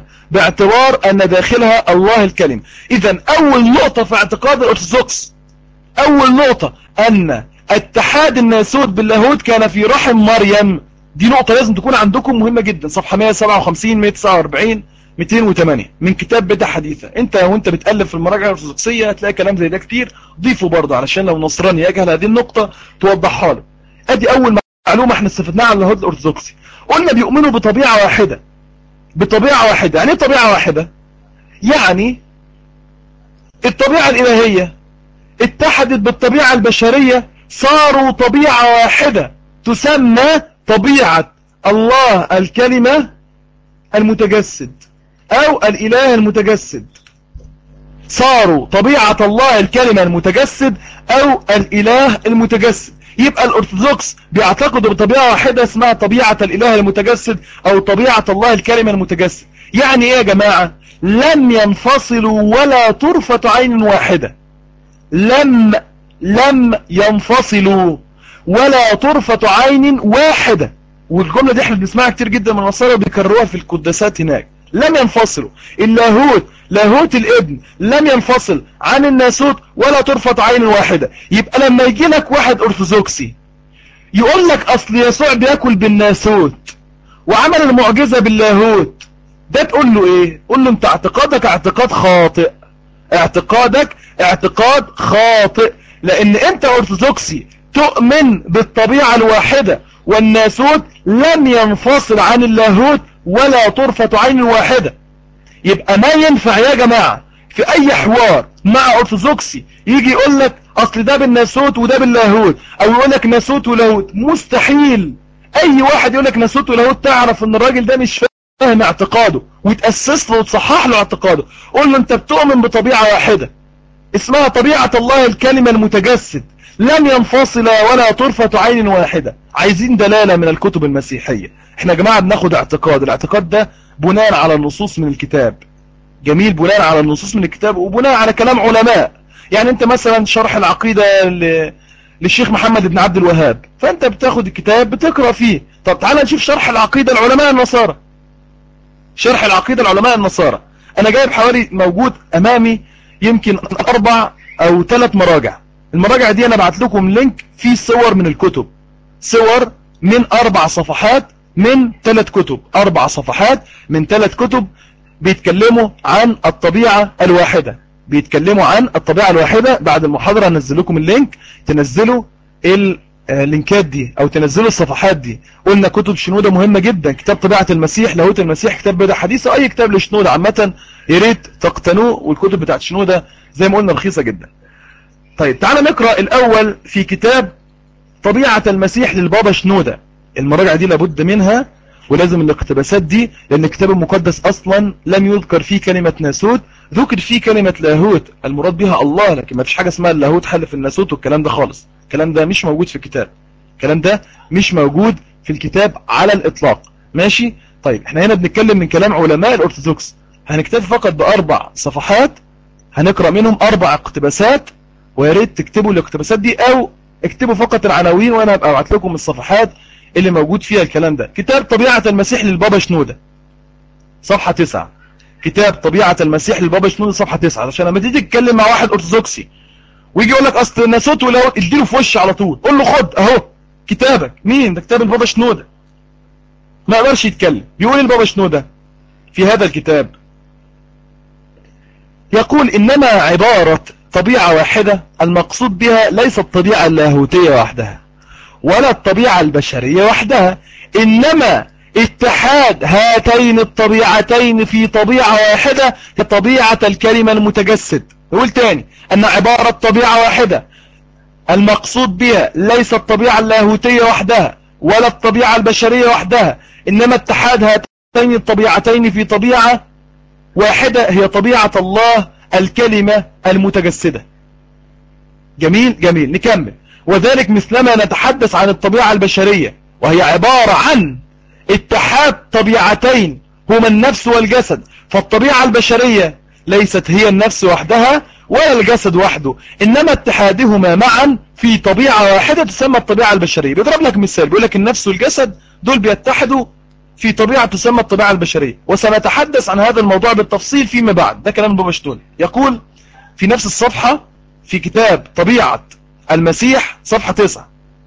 إذن أول نقطة في اعتقاد الأرثوذكس، أول نقطة أن اتحاد الناسوت باللاهوت كان في رحم مريم. دي نقطة لازم تكون عندكم مهمة جدا. صفحة 157 149 208 من كتاب بدع حديثة. انت وانت بتقلب في المراجع الأرثوذكسية هتلاقي كلام زي ده كتير، ضيفه برضه علشان لو نصراني يجهل هذه النقطة توضحها له. ادي اول معلومة احنا استفدناها عن اللاهوت الأرثوذكسي. قلنا بيؤمنوا بطبيعة واحدة. يعني ايه طبيعة واحدة؟ يعني الطبيعة الإلهية اتحدت بالطبيعة البشرية، صاروا طبيعة واحدة تسمى طبيعة الله الكلمة المتجسد أو الإله المتجسد. صاروا طبيعة الله الكلمة المتجسد أو الإله المتجسد. يبقى الأرثوذكس بيعتقدوا بطبيعة واحدة اسمها طبيعة الإله المتجسد أو طبيعة الله الكلمة المتجسد. يعني إيه يا جماعة؟ لم ينفصلوا ولا طرفة عين واحدة. لم ينفصلوا ولا طرفة عين واحدة. والجملة دي احنا بنسمعها كتير جدا من النصارى وبيكرروها في القداسات هناك. لم ينفصلوا. اللاهوت، لاهوت الابن لم ينفصل عن الناسوت ولا طرفة عين واحدة. يبقى لما يجي لك واحد أرثوذكسي يقول لك أصل يسوع بياكل بالناسوت وعمل المعجزة باللاهوت، ده تقول له ايه؟ قول له انت اعتقادك اعتقاد خاطئ، لان انت أرثوذكسي تؤمن بالطبيعة الواحدة، والناسوت لم ينفصل عن اللاهوت ولا طرفة عين واحدة. يبقى ما ينفع يا جماعة في اي حوار مع أرثوذكسي يجي يقول لك اصل ده بالناسوت وده باللاهوت، او يقول لك ناسوت ولاهوت. مستحيل اي واحد يقول لك ناسوت ولاهوت تعرف ان الراجل ده مش فاهم اعتقاده، وتأسس له وتصحح له اعتقاده. قول له انت بتؤمن بطبيعة واحدة اسمها طبيعة الله الكلمة المتجسد، لم ينفصل ولا طرفة عين واحدة. عايزين دلالة من الكتب المسيحية. احنا يا جماعة بناخد الاعتقاد ده بناء على النصوص من الكتاب. جميل، بناء على النصوص من الكتاب وبناء على كلام علماء. يعني انت مثلا شرح العقيدة للشيخ محمد بن عبد الوهاب، فانت بتاخد الكتاب بتقرأ فيه. طب تعال نشوف شرح العقيدة العلماء النصارى. انا جايب حوالي موجود امامي يمكن 4 أو 3 مراجع. المراجع دي انا بعت لكم لينك فيه صور من الكتب، صور من 4 صفحات من 3 كتب، 4 صفحات من 3 كتب بيتكلموا عن الطبيعة الواحدة. بيتكلموا عن الطبيعة الواحدة. بعد المحاضرة هنزل لكم اللينك، تنزلوا اللينكات دي او تنزلوا الصفحات دي. قلنا كتب شنودة مهمة جدا، كتاب طبيعة المسيح، لاهوت المسيح، كتاب بدع حديث، اي كتاب لشنودة عامة يا ريت تقتنوه. والكتب بتاعت شنودة زي ما قلنا رخيصة جدا. طيب تعالى نقرأ الاول في كتاب طبيعة المسيح للبابا شنودة. المراجع دي لابد منها ولازم الاقتباسات دي، لان الكتاب المقدس اصلا لم يذكر فيه كلمة ناسوت، ذكر فيه كلمة لاهوت المراد بها الله، لكن ما فيش حاجة اسمها اللاهوت حل في الناسوت والكلام ده خالص. الكلام ده مش موجود في الكتاب، الكلام ده مش موجود في الكتاب على الاطلاق. ماشي. طيب احنا هنا بنتكلم من كلام علماء الارثوذكس، هنكتفي فقط ب4 صفحات، هنقرأ منهم 4 اقتباسات، ويا ريت تكتبوا الاقتباسات دي او اكتبوا فقط العناوين وانا هبقى ابعت لكم الصفحات اللي موجود فيها الكلام ده. كتاب طبيعة المسيح للبابا شنودة صفحة 9. كتاب طبيعة المسيح للبابا شنودة صفحة 9، عشان لما تيجي تتكلم مع واحد ارثوذكسي ويجي يقول لك اصل الناسوت ولاهوت، اديله في وش على طول، قول له خد اهو كتابك. مين ده؟ كتاب البابا شنودة. ما يقدرش يتكلم. بيقول البابا شنودة في هذا الكتاب، يقول انما عبارة طبيعة واحدة المقصود بها ليس الطبيعة اللاهوتية وحدها ولا الطبيعة البشرية وحدها، إنما اتحاد هاتين الطبيعتين في طبيعة واحدة كطبيعة الكلمة المتجسد. نقول تاني أن عبارة طبيعة واحدة المقصود بها ليس الطبيعة اللاهوتية وحدها ولا الطبيعة البشرية وحدها، إنما اتحاد هاتين الطبيعتين في طبيعة واحدة هي طبيعة الله الكلمة المتجسدة. جميل جميل. نكمل. وذلك مثلما نتحدث عن الطبيعة البشرية وهي عبارة عن اتحاد طبيعتين هما النفس والجسد، فالطبيعة البشرية ليست هي النفس وحدها ولا الجسد وحده، إنما اتحادهما معا في طبيعة واحدة تسمى الطبيعة البشرية. بيضرب لك مثال، بيقول لك النفس والجسد دول بيتحدوا في طبيعة تسمى الطبيعة البشرية، وسنتحدث عن هذا الموضوع بالتفصيل فيما بعد. ده كلام بابا شنودة. يقول في نفس الصفحة في كتاب طبيعة المسيح صفحة 9،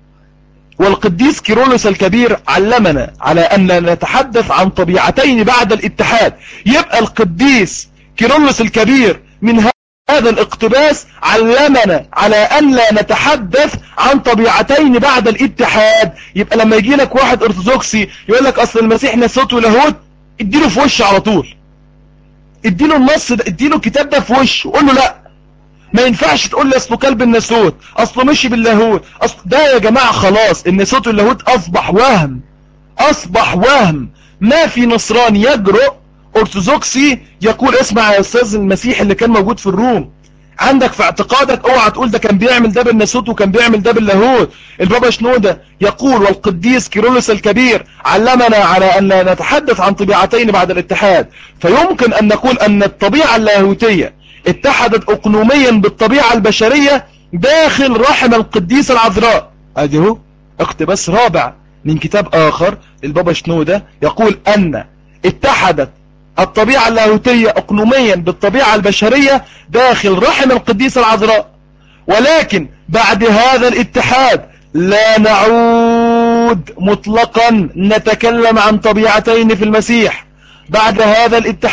والقديس كيرلس الكبير علمنا على أن نتحدث عن طبيعتين بعد الاتحاد. يبقى القديس كيرلس الكبير من هذا الاقتباس علمنا على أن لا نتحدث عن طبيعتين بعد الاتحاد. يبقى لما يجي لك واحد ارثوذكسي يقول لك أصل المسيح ناسوت ولاهوت، اديله في وشه على طول، اديله النص ده، اديله الكتاب ده في وشه، قول له لا ما ينفعش تقول لي اصله كلب الناسوت، اصله مشي باللاهوت، اصل ده يا جماعة خلاص الناسوت واللاهوت اصبح وهم، اصبح وهم. ما في نصراني يجرؤ ارثوذكسي يقول اسمع يا استاذ المسيح اللي كان موجود في الروم، عندك في اعتقادك اوعى تقول ده كان بيعمل ده بالناسوت وكان بيعمل ده باللاهوت. البابا شنودة يقول والقديس كيرلس الكبير علمنا على ان لا نتحدث عن طبيعتين بعد الاتحاد، فيمكن ان نقول ان الطبيعة اللاهوتية اتحدت اقنوميا بالطبيعة البشرية داخل رحم القديسة العذراء. ادي هو اقتباس رابع من كتاب اخر للبابا شنودة، يقول ان اتحدت الطبيعة اللاهوتية اقنوميا بالطبيعة البشرية داخل رحم القديسة العذراء، ولكن بعد هذا الاتحاد لا نعود مطلقا نتكلم عن طبيعتين في المسيح. بعد هذا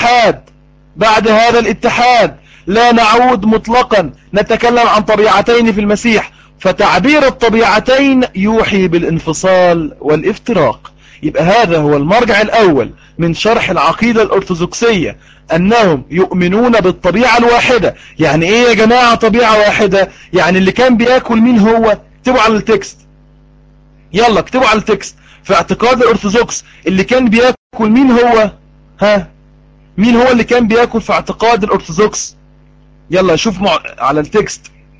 الاتحاد لا نعود مطلقا نتكلم عن طبيعتين في المسيح، فتعبير الطبيعتين يوحي بالانفصال والافتراق. يبقى هذا هو المرجع الأول من شرح العقيدة الأرثوذكسية، أنهم يؤمنون بالطبيعة الواحدة. يعني إيه يا جماعة طبيعة واحدة؟ يعني اللي كان بيأكل مين هو؟ اكتبوا على التكست، يلا اكتبوا على التكست. في اعتقاد الأرثوذكس اللي كان بيأكل مين هو؟ مين هو اللي كان بيأكل في اعتقاد الأرثوذكس؟ يلا شوف على التكست.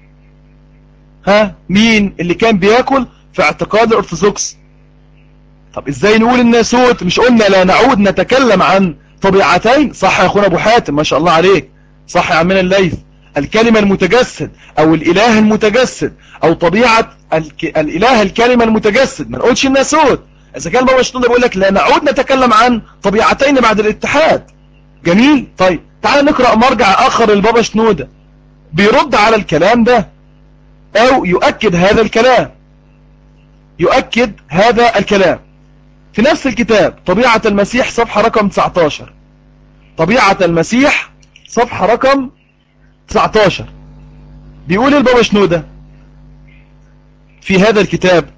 مين اللي كان بيأكل في اعتقاد الأرثوذكس؟ طب ازاي نقول الناسوت؟ مش قلنا لا نعود نتكلم عن طبيعتين؟ صح يا اخونا ابو حاتم، ما شاء الله عليك، صح يا عمنا الليث. الكلمة المتجسد او الاله المتجسد او طبيعة الاله الكلمة المتجسد، ما نقولش الناسوت. اذا كان بابا شنودة بيقول لك لا نعود نتكلم عن طبيعتين بعد الاتحاد. جميل. طيب تعال نقرأ مرجع اخر للبابا شنودة بيرد على الكلام ده او يؤكد هذا الكلام في نفس الكتاب طبيعة المسيح صفحة رقم 19. طبيعة المسيح صفحة رقم 19 بيقول البابا شنودة في هذا الكتاب: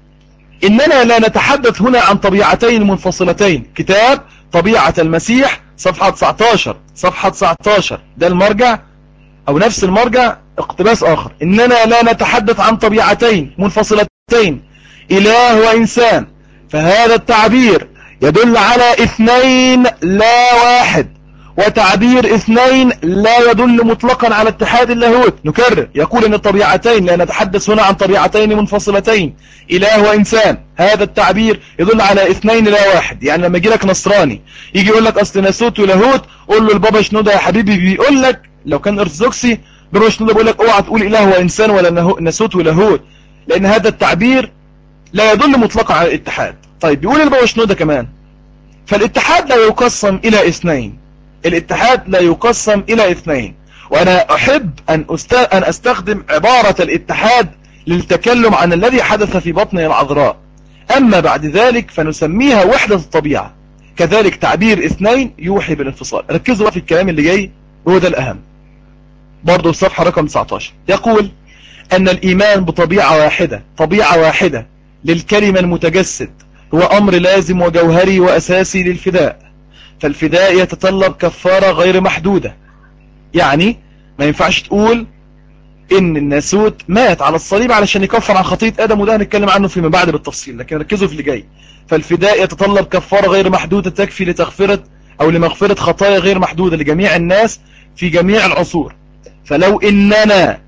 إننا لا نتحدث هنا عن طبيعتين منفصلتين. كتاب طبيعة المسيح صفحة 19، صفحة 19 ده المرجع أو نفس المرجع اقتباس آخر. إننا لا نتحدث عن طبيعتين منفصلتين، إله وإنسان، فهذا التعبير يدل على اثنين لا واحد، وتعبير اثنين لا يدل مطلقا على اتحاد اللاهوت. نكرر، يقول ان الطبيعتين لا نتحدث هنا عن طبيعتين منفصلتين، اله وانسان، هذا التعبير يدل على اثنين لا واحد. يعني لما يجي لك نصراني يجي يقول لك اصل ناسوت ولاهوت، قول له البابا شنودة يا حبيبي بيقول لك، لو كان ارثوذكسي بابا شنودة بيقول لك اوعى تقول اله وانسان ولا ناسوت ولاهوت، لان هذا التعبير لا يدل مطلقا على الاتحاد. طيب بيقول البابا شنودة كمان: فالاتحاد لا يقسم الى اثنين، الاتحاد لا يقسم الى اثنين. وانا احب ان استخدم عبارة الاتحاد للتكلم عن الذي حدث في بطن العذراء، اما بعد ذلك فنسميها وحدة الطبيعة. كذلك تعبير اثنين يوحي بالانفصال. ركزوا بقى في الكلام اللي جاي وهو ده الاهم. برضو في صفحة رقم 19 يقول ان الايمان بطبيعة واحدة، طبيعة واحدة للكلمة المتجسد، هو امر لازم وجوهري واساسي للفداء. فالفداء يتطلب كفارة غير محدودة. يعني ما ينفعش تقول ان الناسوت مات على الصليب علشان يكفر عن خطية ادم، وده هنتكلم عنه فيما بعد بالتفصيل، لكن ركزوا في اللي جاي. فالفداء يتطلب كفارة غير محدودة تكفي لتغفرة او لمغفرة خطايا غير محدودة لجميع الناس في جميع العصور. فلو اننا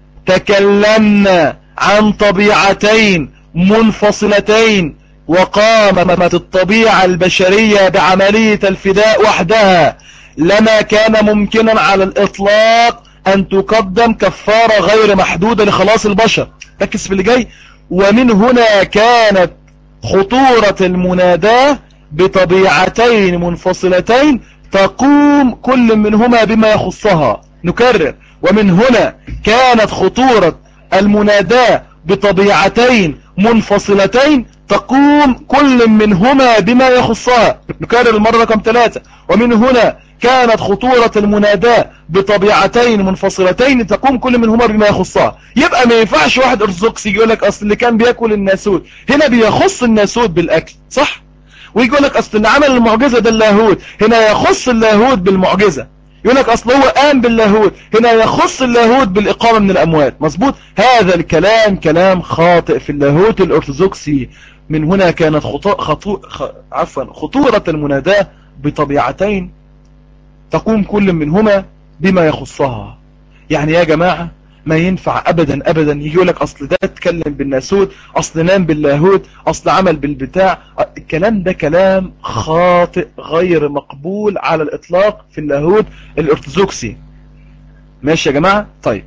تكلمنا عن طبيعتين منفصلتين وقامت الطبيعة البشرية بعملية الفداء وحدها، لما كان ممكنا على الإطلاق أن تقدم كفارة غير محدودة لخلاص البشر. ركز في اللي جاي: ومن هنا كانت خطورة المناداة بطبيعتين منفصلتين تقوم كل منهما بما يخصها. نكرر: ومن هنا كانت خطورة المناداة بطبيعتين منفصلتين تقوم كل منهما بما يخصها. نكرر المرة رقم 3: ومن هنا كانت خطورة المناداة بطبيعتين منفصلتين تقوم كل منهما بما يخصها. يبقى ما ينفعش واحد ارثوذكسي يقول لك اصل اللي كان بياكل الناسوت هنا بيخص الناسوت بالاكل، صح؟ ويجي يقول لك اصل اللي عمل المعجزة ده اللاهوت، هنا يخص اللاهوت بالمعجزة. يقول لك اصل هو قام باللاهوت، هنا يخص اللاهوت بالإقامة من الأموات. مظبوط؟ هذا الكلام كلام خاطئ في اللاهوت الأرثوذكسي. من هنا كانت خطورة المناداة بطبيعتين تقوم كل منهما بما يخصها. يعني يا جماعة ما ينفع أبدا أبدا يجي يقول لك أصل ده اتكلم بالناسوت، أصل نام باللاهوت، أصل عمل بالبتاع. الكلام ده كلام خاطئ غير مقبول على الإطلاق في اللاهوت الأرثوذكسي. ماشي يا جماعة؟ طيب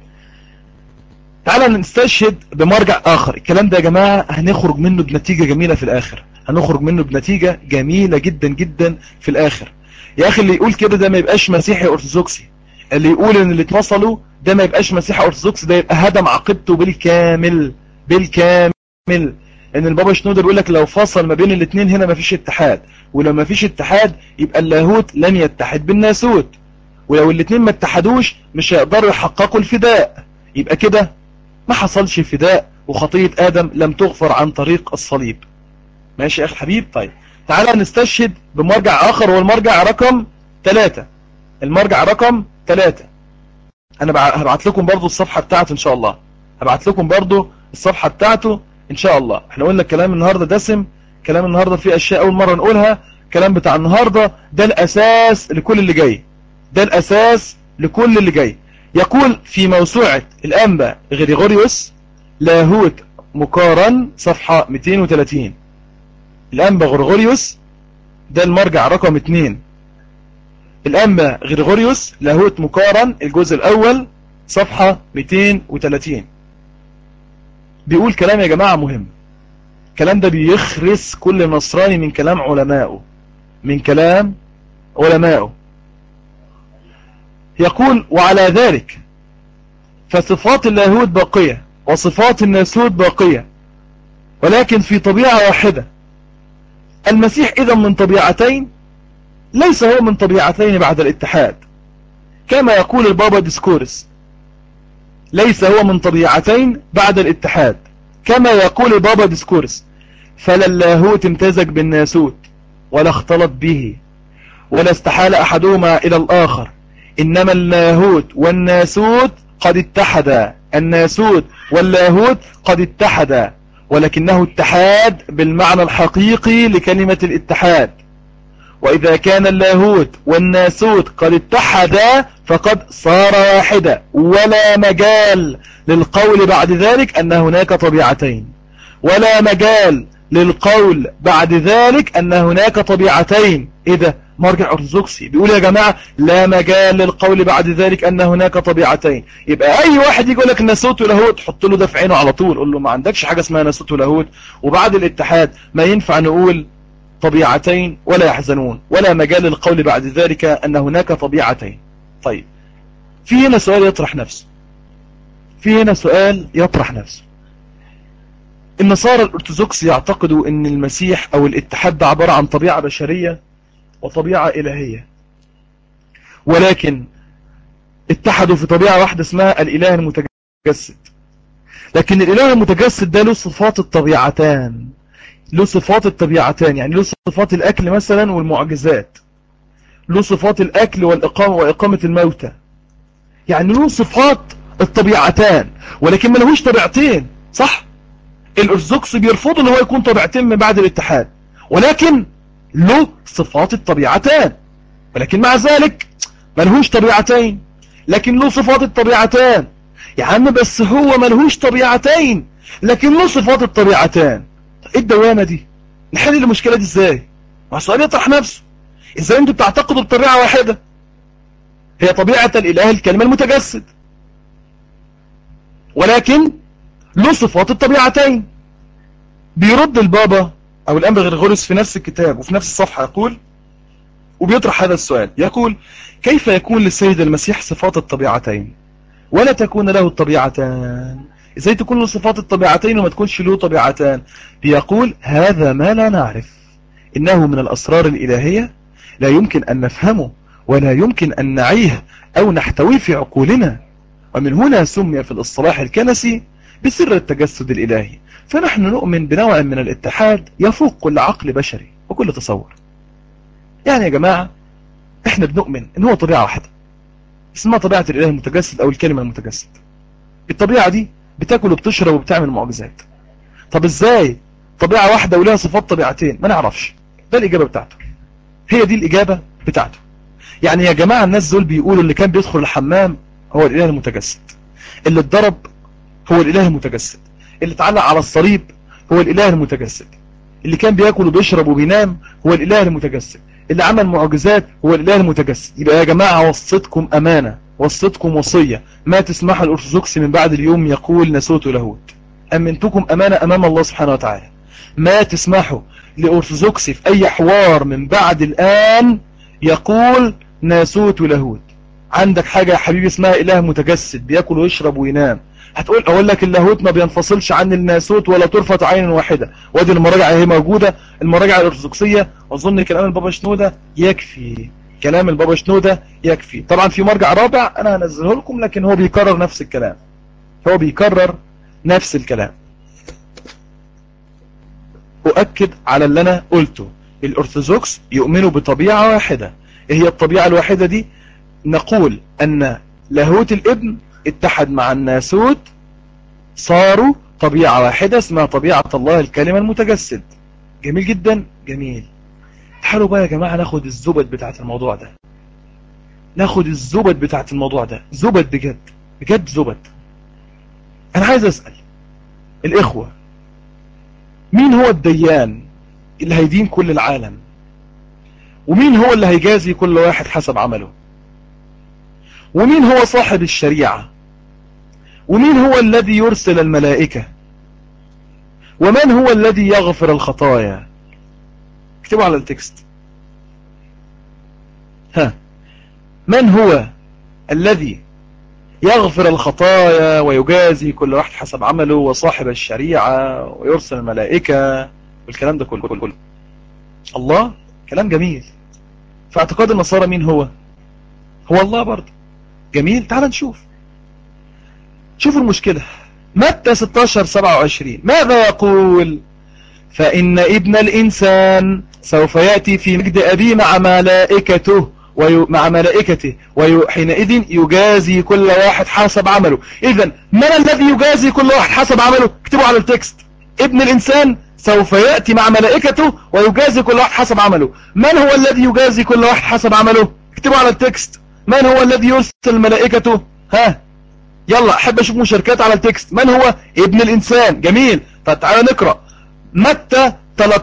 تعالى نستشهد بمرجع آخر. الكلام ده يا جماعة هنخرج منه بنتيجة جميلة في الآخر، هنخرج منه بنتيجة جميلة جدا جدا في الآخر. يا أخي اللي يقول كده ده ما يبقاش مسيحي أرثوذكسي، اللي يقول ان اللي اتفصلوا ده ما يبقاش مسيحي أرثوذكسي، ده يبقى هدم عقيدته بالكامل بالكامل. ان البابا شنودة بيقول لك لو فصل ما بين الاثنين هنا ما فيش اتحاد، ولو ما فيش اتحاد يبقى اللاهوت لن يتحد بالناسوت، ولو الاثنين ما اتحدوش مش هيقدروا يحققوا الفداء، يبقى كده ما حصلش فداء وخطية آدم لم تغفر عن طريق الصليب. ماشي يا أخي الحبيب؟ طيب تعالى نستشهد بمرجع آخر، والمرجع رقم 3. المرجع رقم 3 أنا هبعت لكم برضو الصفحة بتاعته إن شاء الله، هبعت لكم برضو الصفحة بتاعته إن شاء الله. احنا قلنا الكلام النهاردة دسم، كلام النهاردة فيه أشياء أول مرة نقولها. كلام بتاع النهاردة ده الأساس لكل اللي جاي، ده الأساس لكل اللي جاي. يقول في موسوعة الأنبا غريغوريوس لاهوت مقارن صفحة 230. الأنبا غريغوريوس ده المرجع رقم 2. الأنبا غريغوريوس لاهوت مقارن الجزء الأول صفحة 230. بيقول كلام يا جماعة مهم. الكلام ده بيخرس كل نصراني من كلام علمائه، من كلام علمائه. يقول: وعلى ذلك فصفات اللاهوت باقية وصفات الناسوت باقية، ولكن في طبيعة واحدة. المسيح إذا من طبيعتين، ليس هو من طبيعتين بعد الاتحاد، كما يقول البابا ديسكورس. ليس هو من طبيعتين بعد الاتحاد، كما يقول بابا ديسكورس: فلا اللاهوت امتزج بالناسوت ولا اختلط به ولا استحال أحدهما إلى الآخر، إنما اللاهوت والناسوت قد اتحدا، الناسوت واللاهوت قد اتحدا، ولكنه اتحاد بالمعنى الحقيقي لكلمة الاتحاد. وإذا كان اللاهوت والناسوت قد اتحدا فقد صار واحدا، ولا مجال للقول بعد ذلك أن هناك طبيعتين، ولا مجال للقول بعد ذلك أن هناك طبيعتين. إيه ده؟ مرجع أرثوذكسي بيقول يا جماعة لا مجال للقول بعد ذلك أن هناك طبيعتين. يبقى أي واحد يقول لك ناسوت ولاهوت حط له ده في عينه على طول، قول له ما عندكش حاجة اسمها ناسوت ولاهوت، وبعد الاتحاد ما ينفع نقول طبيعتين ولا يحزنون، ولا مجال للقول بعد ذلك أن هناك طبيعتين. طيب في هنا سؤال يطرح نفسه، النصارى الأرثوذكس يعتقدوا أن المسيح أو الاتحاد ده عبارة عن طبيعة بشرية وطبيعة إلهية، ولكن اتحدوا في طبيعة واحدة اسمها الإله المتجسد. لكن الإله المتجسد ده له صفات الطبيعتان، يعني له صفات الأكل مثلا والمعجزات، له صفات الأكل والإقامة وإقامة الموتى، يعني له صفات الطبيعتان، ولكن ما لهوش طبيعتين. صح؟ الأرثوذكس بيرفضوا ان هو يكون طبيعتين من بعد الاتحاد، ولكن له صفات الطبيعتان، ولكن مع ذلك ملهوش طبيعتين لكن له صفات الطبيعتان. يا عم بس هو ملهوش طبيعتين لكن له صفات الطبيعتان. ايه الدوامة دي؟ نحل المشكلة دي ازاي؟ ما السؤال يطرح نفسه، ازاي انتوا بتعتقدوا بطبيعة واحدة هي طبيعة الإله الكلمة المتجسد، ولكن له صفات الطبيعتين؟ بيرد البابا أو الأنبا غريغوريوس في نفس الكتاب وفي نفس الصفحة يقول، وبيطرح هذا السؤال، يقول: كيف يكون للسيد المسيح صفات الطبيعتين ولا تكون له الطبيعتان؟ ازاي تكون له صفات الطبيعتين وما تكونش له طبيعتان؟ بيقول: هذا ما لا نعرف، إنه من الأسرار الإلهية لا يمكن أن نفهمه ولا يمكن أن نعيه أو نحتويه في عقولنا، ومن هنا سمي في الاصطلاح الكنسي بسر التجسد الإلهي. فنحن نؤمن بنوع من الاتحاد يفوق كل عقل بشري وكل تصور. يعني يا جماعة احنا بنؤمن ان هو طبيعة واحدة اسمها طبيعة الإله المتجسد أو الكلمة المتجسد. الطبيعة دي بتاكل وبتشرب وبتعمل معجزات. طب ازاي طبيعة واحدة ولها صفات طبيعتين؟ ما نعرفش. ده الإجابة بتاعته، هي دي الإجابة بتاعته. يعني يا جماعة الناس دول بيقولوا اللي كان بيدخل الحمام هو الإله المتجسد، اللي اتضرب هو الإله المتجسد، اللي اتعلق على الصليب هو الإله المتجسد، اللي كان بياكل وبيشرب وبينام هو الإله المتجسد، اللي عمل معجزات هو الإله المتجسد. يبقى يا جماعة وصيتكم أمانة، وصيتكم وصية، ما تسمح الأرثوذكس من بعد اليوم يقول ناسوت ولاهوت. أمنتكم أمانة أمام الله سبحانه وتعالى، ما تسمحوا لأرثوذكس في أي حوار من بعد الآن يقول ناسوت ولاهوت. عندك حاجة يا حبيبي اسمها إله متجسد بياكل ويشرب وينام، هتقول اقول لك اللاهوت ما بينفصلش عن الناسوت ولا طرفة عين واحدة، وادي المراجع اهي موجودة، المراجع الارثوذكسية، واظن كلام البابا شنودة يكفي، كلام البابا شنودة يكفي. طبعا في مرجع رابع انا هنزله لكم لكن هو بيكرر نفس الكلام، أؤكد على اللي أنا قلته، الأرثوذكس يؤمنوا بطبيعة واحدة. إيه هي الطبيعة الواحدة دي؟ نقول أن لاهوت الابن اتحد مع الناسوت، صاروا طبيعة واحدة اسمها طبيعة الله الكلمة المتجسد. جميل جدا، جميل. تعالوا بقى يا جماعة ناخد الزبد بتاعت الموضوع ده، زبد بجد بجد زبد. أنا عايز أسأل الإخوة، مين هو الديان اللي هيدين كل العالم؟ ومين هو اللي هيجازي كل واحد حسب عمله؟ ومين هو صاحب الشريعة؟ ومين هو الذي يرسل الملائكة؟ ومن هو الذي يغفر الخطايا؟ اكتبوا على التكست. من هو الذي يغفر الخطايا ويجازي كل واحد حسب عمله وصاحب الشريعة ويرسل الملائكة والكلام ده كله؟ الله. كلام جميل. في اعتقاد النصارى مين هو؟ هو الله برضه. جميل. تعال نشوف شوفوا المشكلة. متى 16:27 ماذا يقول؟ فإن ابن الإنسان سوف يأتي في مجد أبيه مع ملائكته وحينئذ يجازي كل واحد حسب عمله. إذن من الذي يجازي كل واحد حسب عمله؟ اكتبوا على التكست. ابن الإنسان سوف يأتي مع ملائكته ويجازي كل واحد حسب عمله. من هو الذي يجازي كل واحد حسب عمله؟ اكتبوا على التكست. من هو الذي يرسل ملائكته؟ ها يلا احب اشوف مشاركات على التكست. من هو؟ ابن الإنسان. جميل. طب تعالى نقرأ متى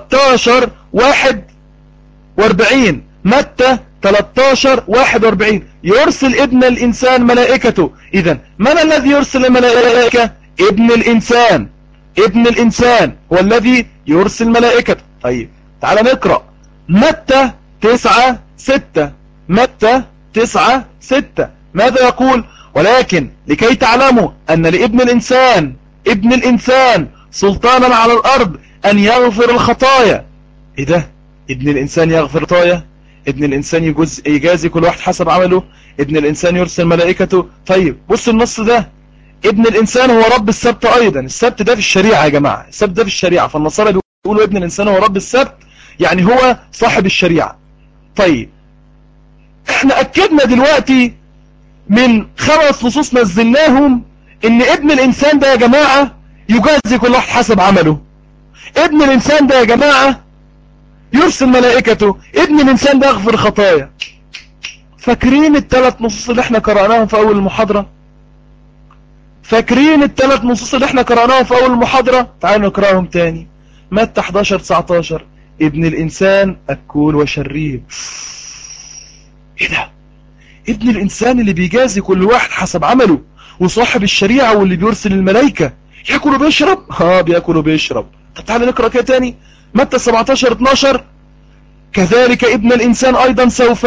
13:41. متى 13:41 يرسل ابن الإنسان ملائكته. إذن من الذي يرسل الملائكة؟ ابن الإنسان. ابن الإنسان هو الذي يرسل ملائكته. طيب تعال نقرأ متى 9:6. متى 9:6 ماذا يقول؟ ولكن لكي تعلموا أن لابن الإنسان ابن الإنسان سلطانا على الأرض أن يغفر الخطايا. إيه ده؟ ابن الإنسان يغفر الخطايا؟ ابن الإنسان يجازي كل واحد حسب عمله؟ ابن الإنسان يرسل ملائكته؟ طيب بص النص ده. ابن الإنسان هو رب السبت أيضا. السبت ده في الشريعة يا جماعة. السبت ده في الشريعة. فالنصارى بيقولوا ابن الإنسان هو رب السبت، يعني هو صاحب الشريعة. طيب احنا أكدنا دلوقتي من 5 نصوص نزلناهم ان ابن الإنسان ده يا جماعة يجازي كل واحد حسب عمله. ابن الإنسان ده يا جماعة يرسل ملائكته. ابن الإنسان ده يغفر خطايا. فاكرين ال3 نصوص اللي احنا قرأناهم في أول المحاضرة؟ فاكرين ال3 نصوص اللي احنا قرأناهم في أول المحاضرة؟ تعالوا نقرأهم تاني. متى 11:19 ابن الإنسان أكول وشريب. ايه ده؟ ابن الإنسان اللي بيجازي كل واحد حسب عمله وصاحب الشريعة واللي بيرسل الملائكة يأكل وبيشرب؟ بيأكل وبيشرب. طب تعالى نقرأ كده تاني. متى 17:12 كذلك ابن الإنسان أيضا سوف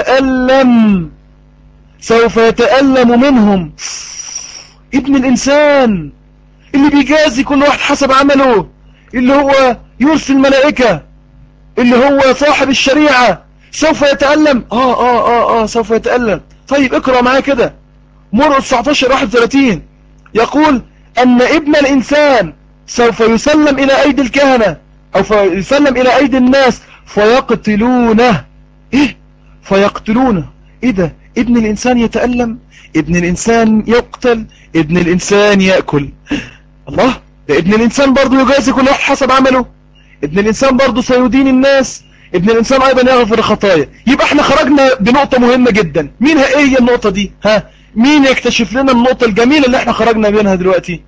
يتألم منهم. ابن الإنسان اللي بيجازي كل واحد حسب عمله، اللي هو يرسل الملائكة، اللي هو صاحب الشريعة، سوف يتألم. سوف يتألم. طيب اقرأ معايا كده. مرقس 19:31 يقول أن ابن الإنسان سوف يسلم إلى أيدي الكهنة أو يسلم إلى أيدي الناس فيقتلونه. إيه؟ فيقتلونه. إيه ده؟ ابن الإنسان يتألم، ابن الإنسان يقتل، ابن الإنسان يأكل. الله، ده ابن الإنسان برضو يجازي كل واحد حسب عمله. ابن الإنسان برضو سيدين الناس. ابن الإنسان أيضا يغفر الخطايا. يبقى احنا خرجنا بنقطة مهمة جدا. مين ايه هي النقطة دي؟ مين يكتشف لنا النقطة الجميلة اللي احنا خرجنا منها دلوقتي؟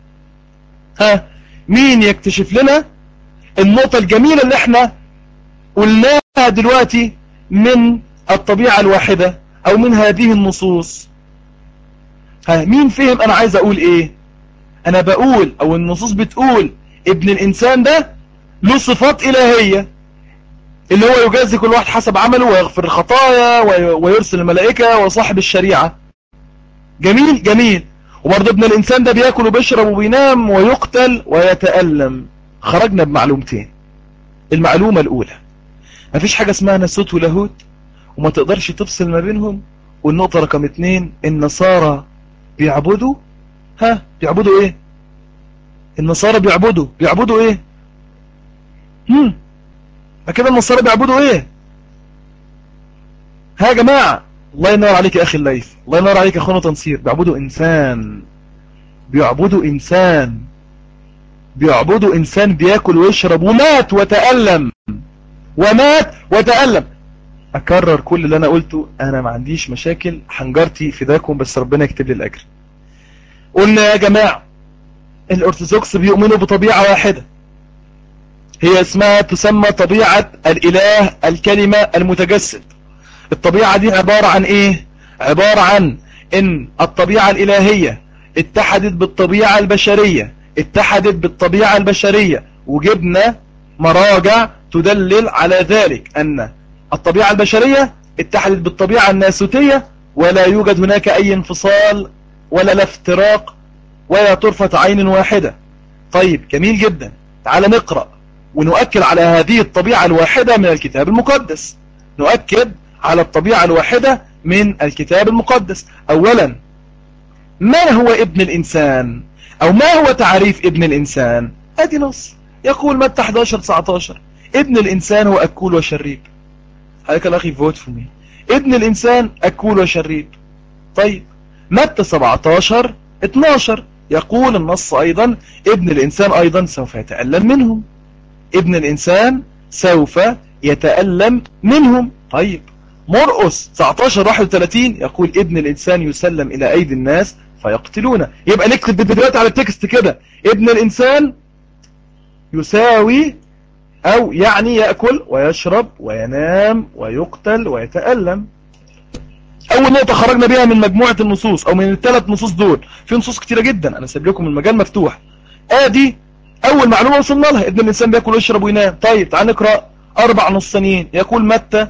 مين يكتشف لنا النقطة الجميلة اللي احنا قلناها دلوقتي من الطبيعة الواحدة او من هذه النصوص؟ مين فهم انا عايز اقول ايه؟ انا بقول او النصوص بتقول ابن الانسان ده له صفات الهية، اللي هو يجازي كل واحد حسب عمله ويغفر الخطايا ويرسل الملائكة وصاحب الشريعة. جميل جميل. وبرضه ابن الإنسان ده بيأكل وبيشرب وبينام ويقتل ويتألم. خرجنا بمعلومتين. المعلومة الأولى، مفيش حاجة اسمها ناسوت ولاهوت وما تقدرش تفصل ما بينهم. والنقطة رقم 2، النصارى بيعبدوا بيعبدوا ايه؟ النصارى بيعبدوا ايه؟ كده النصارى بيعبدوا ايه؟ يا جماعة، الله ينور عليك يا اخي الليث، الله ينور عليك يا اخونا تنصير. بيعبدوا انسان بياكل ويشرب ومات وتألم. اكرر كل اللي انا قلته، انا ما عنديش مشاكل، حنجرتي فداكم، بس ربنا يكتب لي الاجر. قلنا يا جماعة الارثوذكس بيؤمنوا بطبيعة واحدة، هي تسمى طبيعة الاله الكلمة المتجسد. الطبيعة دي عبارة عن ايه؟ عبارة عن ان الطبيعة الالهية اتحدت بالطبيعة البشرية، وجبنا مراجع تدلل على ذلك ان الطبيعة البشرية اتحدت بالطبيعة الناسوتية، ولا يوجد هناك اي انفصال ولا افتراق ولا طرفة عين واحدة. طيب جميل جدا. تعال نقرأ ونؤكد على هذه الطبيعة الواحدة من الكتاب المقدس. نؤكد على الطبيعة الواحدة من الكتاب المقدس. اولا ما هو ابن الإنسان أو ما هو تعريف ابن الإنسان؟ ادي نص يقول متى 11-19 ابن الإنسان هو أكول وشريب. هذا الأخي فوت فمي. ابن الإنسان أكول وشريب. طيب متى 17-12 يقول النص أيضا ابن الإنسان أيضا سوف يتألم منهم. ابن الإنسان سوف يتألم منهم. طيب مرقس 19-31 يقول ابن الإنسان يسلم إلى أيدي الناس فيقتلونه. يبقى نكتب دلوقتي على التكست كده ابن الإنسان يساوي أو يعني يأكل ويشرب وينام ويقتل ويتألم. أول نقطة خرجنا بها من مجموعة النصوص أو من الثلاث نصوص دول. في نصوص كتيرة جدا أنا سيب لكم المجال مفتوح. آدي أول معلومة وصلنا لها ابن الإنسان بيأكل ويشرب وينام. طيب تعال نقرأ 4 نص ثانيين. يقول متى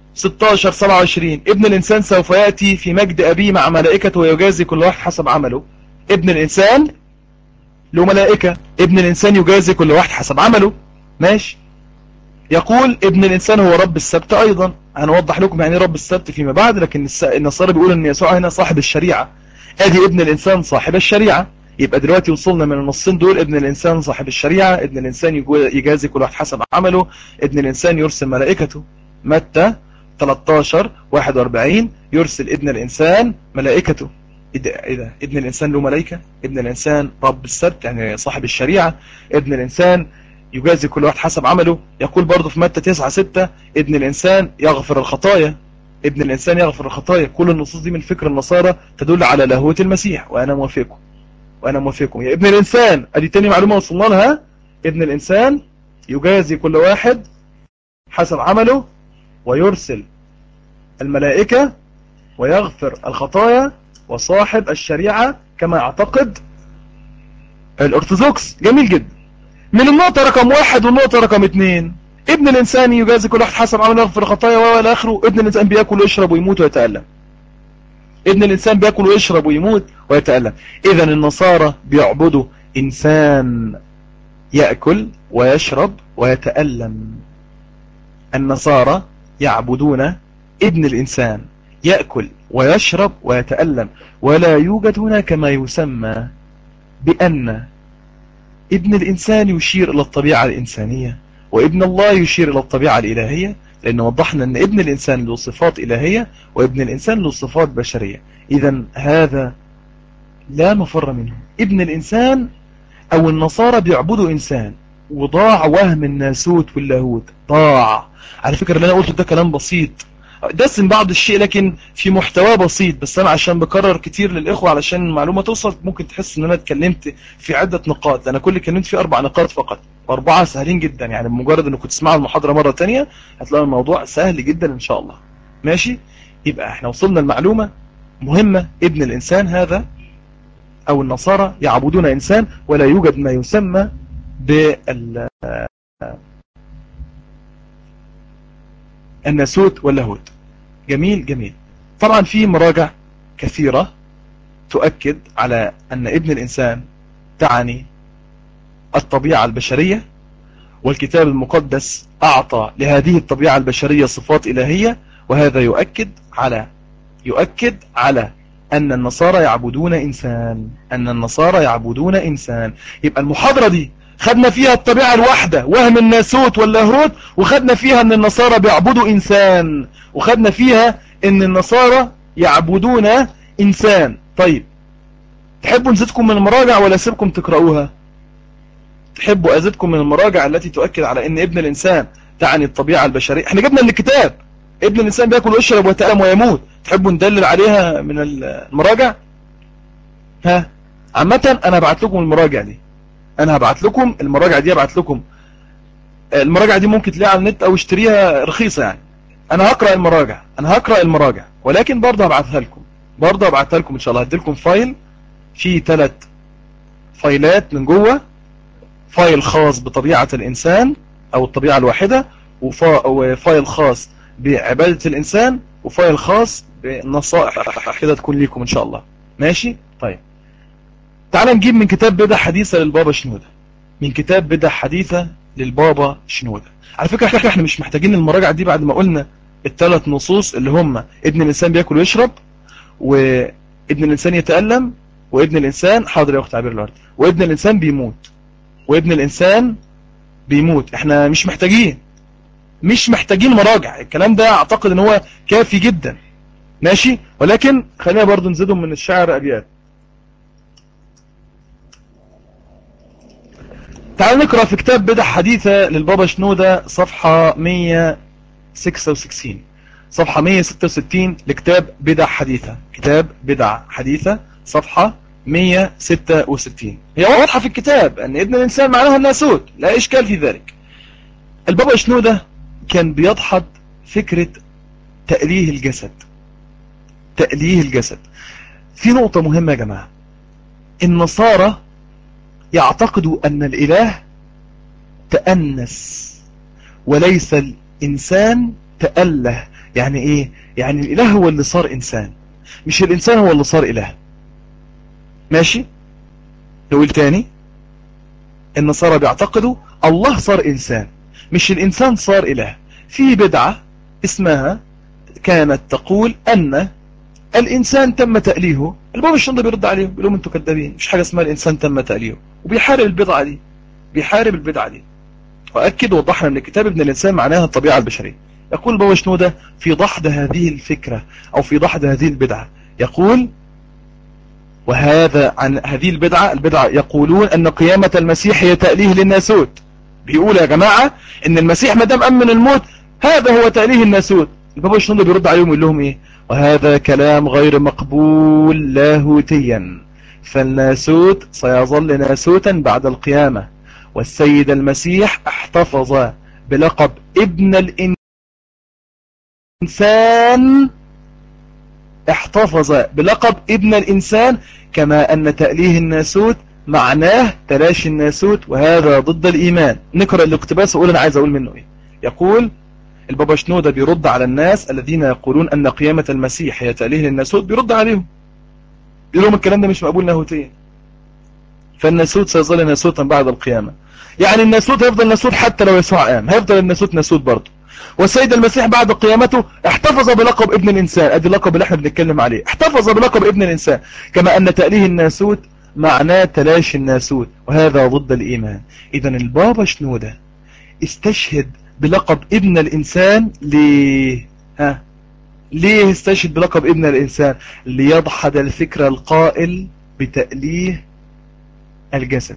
16-27 ابن الإنسان سوف يأتي في مجد أبيه مع ملائكته ويجازي كل واحد حسب عمله. ابن الإنسان له ملائكة. ابن الإنسان يجازي كل واحد حسب عمله. ماشي. يقول ابن الإنسان هو رب السبت أيضا. هنوضح لكم يعني رب السبت فيما بعد. لكن النصارى بيقول أن يسوع هنا صاحب الشريعة. ادي ابن الإنسان صاحب الشريعة. يبقى دلوقتي وصلنا من النصين دول ابن الإنسان صاحب الشريعة، ابن الإنسان يجازي كل واحد حسب عمله، ابن الإنسان يرسل ملائكته. متى 13-41 يرسل ابن الإنسان ملائكته. ايه ده ابن الإنسان له ملائكة؟ ابن الإنسان رب السبت يعني صاحب الشريعة. ابن الإنسان يجازي كل واحد حسب عمله. يقول برضه في متى 9-6 ابن الإنسان يغفر الخطايا. ابن الإنسان يغفر الخطايا. كل النصوص دي من فكر النصارى تدل على لاهوت المسيح وأنا موافقكم. يا ابن الإنسان ادي تاني معلومة وصلنا لها. ابن الإنسان يجازي كل واحد حسب عمله ويرسل الملائكة ويغفر الخطايا وصاحب الشريعة كما يعتقد الأرثوذكس. جميل جدا. من النقطة رقم 1 والنقطة رقم 2 ابن الإنسان يجازي كل واحد حسب عمله ويغفر الخطايا وإلى آخره. ابن الإنسان بيأكل ويشرب ويموت ويتألم. ابن الإنسان بيأكل ويشرب ويموت ويتألم. إذا النصارى بيعبدوا إنسان يأكل ويشرب ويتألم. النصارى يعبدون ابن الإنسان يأكل ويشرب ويتألم. ولا يوجد هناك ما يسمى بأن ابن الإنسان يشير إلى الطبيعة الإنسانية وابن الله يشير إلى الطبيعة الإلهية، لأن وضحنا أن ابن الإنسان له صفات إلهية وابن الإنسان له صفات بشرية. إذا هذا لا مفر منه. ابن الإنسان أو النصارى بيعبدوا إنسان وضاع وهم الناسوت واللاهوت. ضاع. على فكرة اللي أنا قلته ده كلام بسيط دسم بعض الشيء لكن في محتوى بسيط، بس أنا عشان بكرر كتير للإخوة علشان المعلومة توصل ممكن تحس أن أنا اتكلمت في عدة نقاط. أنا كل اتكلمت في 4 نقاط فقط، و4 سهلين جدا. يعني بمجرد أنكم تسمعوا المحاضرة مرة تانية هتلاقوا الموضوع سهل جدا إن شاء الله. ماشي. يبقى احنا وصلنا المعلومة مهمة. ابن الإنسان هذا أو النصارى يعبدون إنسان ولا يوجد ما يسمى بالناسوت واللاهوت. جميل جميل. طبعا في مراجع كثيرة تؤكد على أن ابن الإنسان تعني الطبيعة البشرية، والكتاب المقدس أعطى لهذه الطبيعة البشرية صفات إلهية، وهذا يؤكد على أن النصارى يعبدون إنسان. يبقى المحاضرة دي خدنا فيها الطبيعة الواحدة وهم الناسوت واللاهوت، وخدنا فيها أن النصارى بيعبدوا إنسان، وخدنا فيها أن النصارى يعبدون إنسان. طيب تحبوا نزيدكم من المراجع ولا أسيبكم تقرأوها؟ تحبوا أزيدكم من المراجع التي تؤكد على أن ابن الإنسان تعني الطبيعة البشرية؟ احنا جبنا من الكتاب ابن الإنسان بيأكل ويشرب ويتألم ويموت. تحبوا ندلل عليها من المراجع؟ ها عامة أنا هبعت لكم المراجع دي. هبعت لكم المراجع دي ممكن تلاقيها على النت أو اشتريها رخيصة يعني. أنا هقرأ المراجع ولكن برضه هبعتها لكم إن شاء الله. هديلكم فايل فيه 3 فايلات من جوه. فايل خاص بطبيعة الإنسان أو الطبيعة الواحدة، وفايل خاص بعبادة الإنسان، وفايل خاص بنصائح كده تكون ليكم إن شاء الله. ماشي. طيب تعال نجيب من كتاب بدع حديثة للبابا شنودة. على فكرة احنا مش محتاجين المراجع دي بعد ما قلنا ال3 نصوص اللي هم ابن الإنسان بيأكل ويشرب وابن الإنسان يتألم وابن الإنسان حاضر يا أخت عبير الأرض، وابن الإنسان بيموت، وابن الإنسان بيموت. احنا مش محتاجين مراجع، الكلام ده اعتقد ان هو كافي جدا ماشي. ولكن خلينا برضو نزيدهم من الشعر أبيات. تعال نقرأ في كتاب بدع حديثة للبابا شنودة صفحة 166، صفحة 166 لكتاب بدع حديثة، كتاب بدع حديثة صفحة 166. هي واضحة في الكتاب أن ابن الإنسان معناها الناسوت، لا إشكال في ذلك. البابا شنودة كان بيضحد فكرة تأليه الجسد. تأليه الجسد في نقطة مهمة يا جماعة، النصارى يعتقدوا أن الإله تأنس وليس الإنسان تأله. يعني إيه؟ يعني الإله هو اللي صار إنسان، مش الإنسان هو اللي صار إله. ماشي؟ نقول تاني، النصارى بيعتقدوا الله صار إنسان، مش الإنسان صار إله. في بدعة اسمها كانت تقول أن الإنسان تم تأليهه. البابا شنودة بيرد عليهم بيقول لهم انتوا كذابين، مش حاجة اسمها الإنسان تم تأليهه، وبيحارب البدعة دي، بيحارب البدعة دي. وأكد وضحنا من الكتاب ابن الإنسان معناها الطبيعة البشرية. يقول البابا شنودة في دحض هذه الفكرة أو في دحض هذه البدعة، يقول وهذا عن هذه البدعة يقولون أن قيامة المسيح هي تأليه للناسوت. بيقول يا جماعة إن المسيح ما دام أمن الموت هذا هو تأليه الناسوت. البابا شنودة بيرد عليهم يقول لهم إيه؟ وهذا كلام غير مقبول لاهوتيا، فالناسوت سيظل ناسوتا بعد القيامة، والسيد المسيح احتفظ بلقب ابن الإنسان، احتفظ بلقب ابن الإنسان، كما أن تأليه الناسوت معناه تلاشي الناسوت، وهذا ضد الإيمان. نقرأ الاقتباس وقول أنا عايز أقول منه إيه. يقول البابا شنودة بيرد على الناس الذين يقولون أن قيامة المسيح هي تأليه للناسوت، بيرد عليهم بيقول لهم الكلام ده مش مقبول لاهوتيا، فالناسوت سيظل ناسوتا بعد القيامة. يعني الناسوت هيفضل ناسوت حتى لو يسوع قام، هيفضل الناسوت ناسوت برضه. والسيد المسيح بعد قيامته احتفظ بلقب ابن الإنسان، ادي اللقب اللي احنا بنتكلم عليه، احتفظ بلقب ابن الإنسان، كما أن تأليه الناسوت معناه تلاشي الناسوت، وهذا ضد الإيمان. إذا البابا شنودة استشهد بلقب ابن الإنسان ليه؟ ليه استشهد بلقب ابن الإنسان؟ ليضحد الفكرة القائل بتأليه الجسد.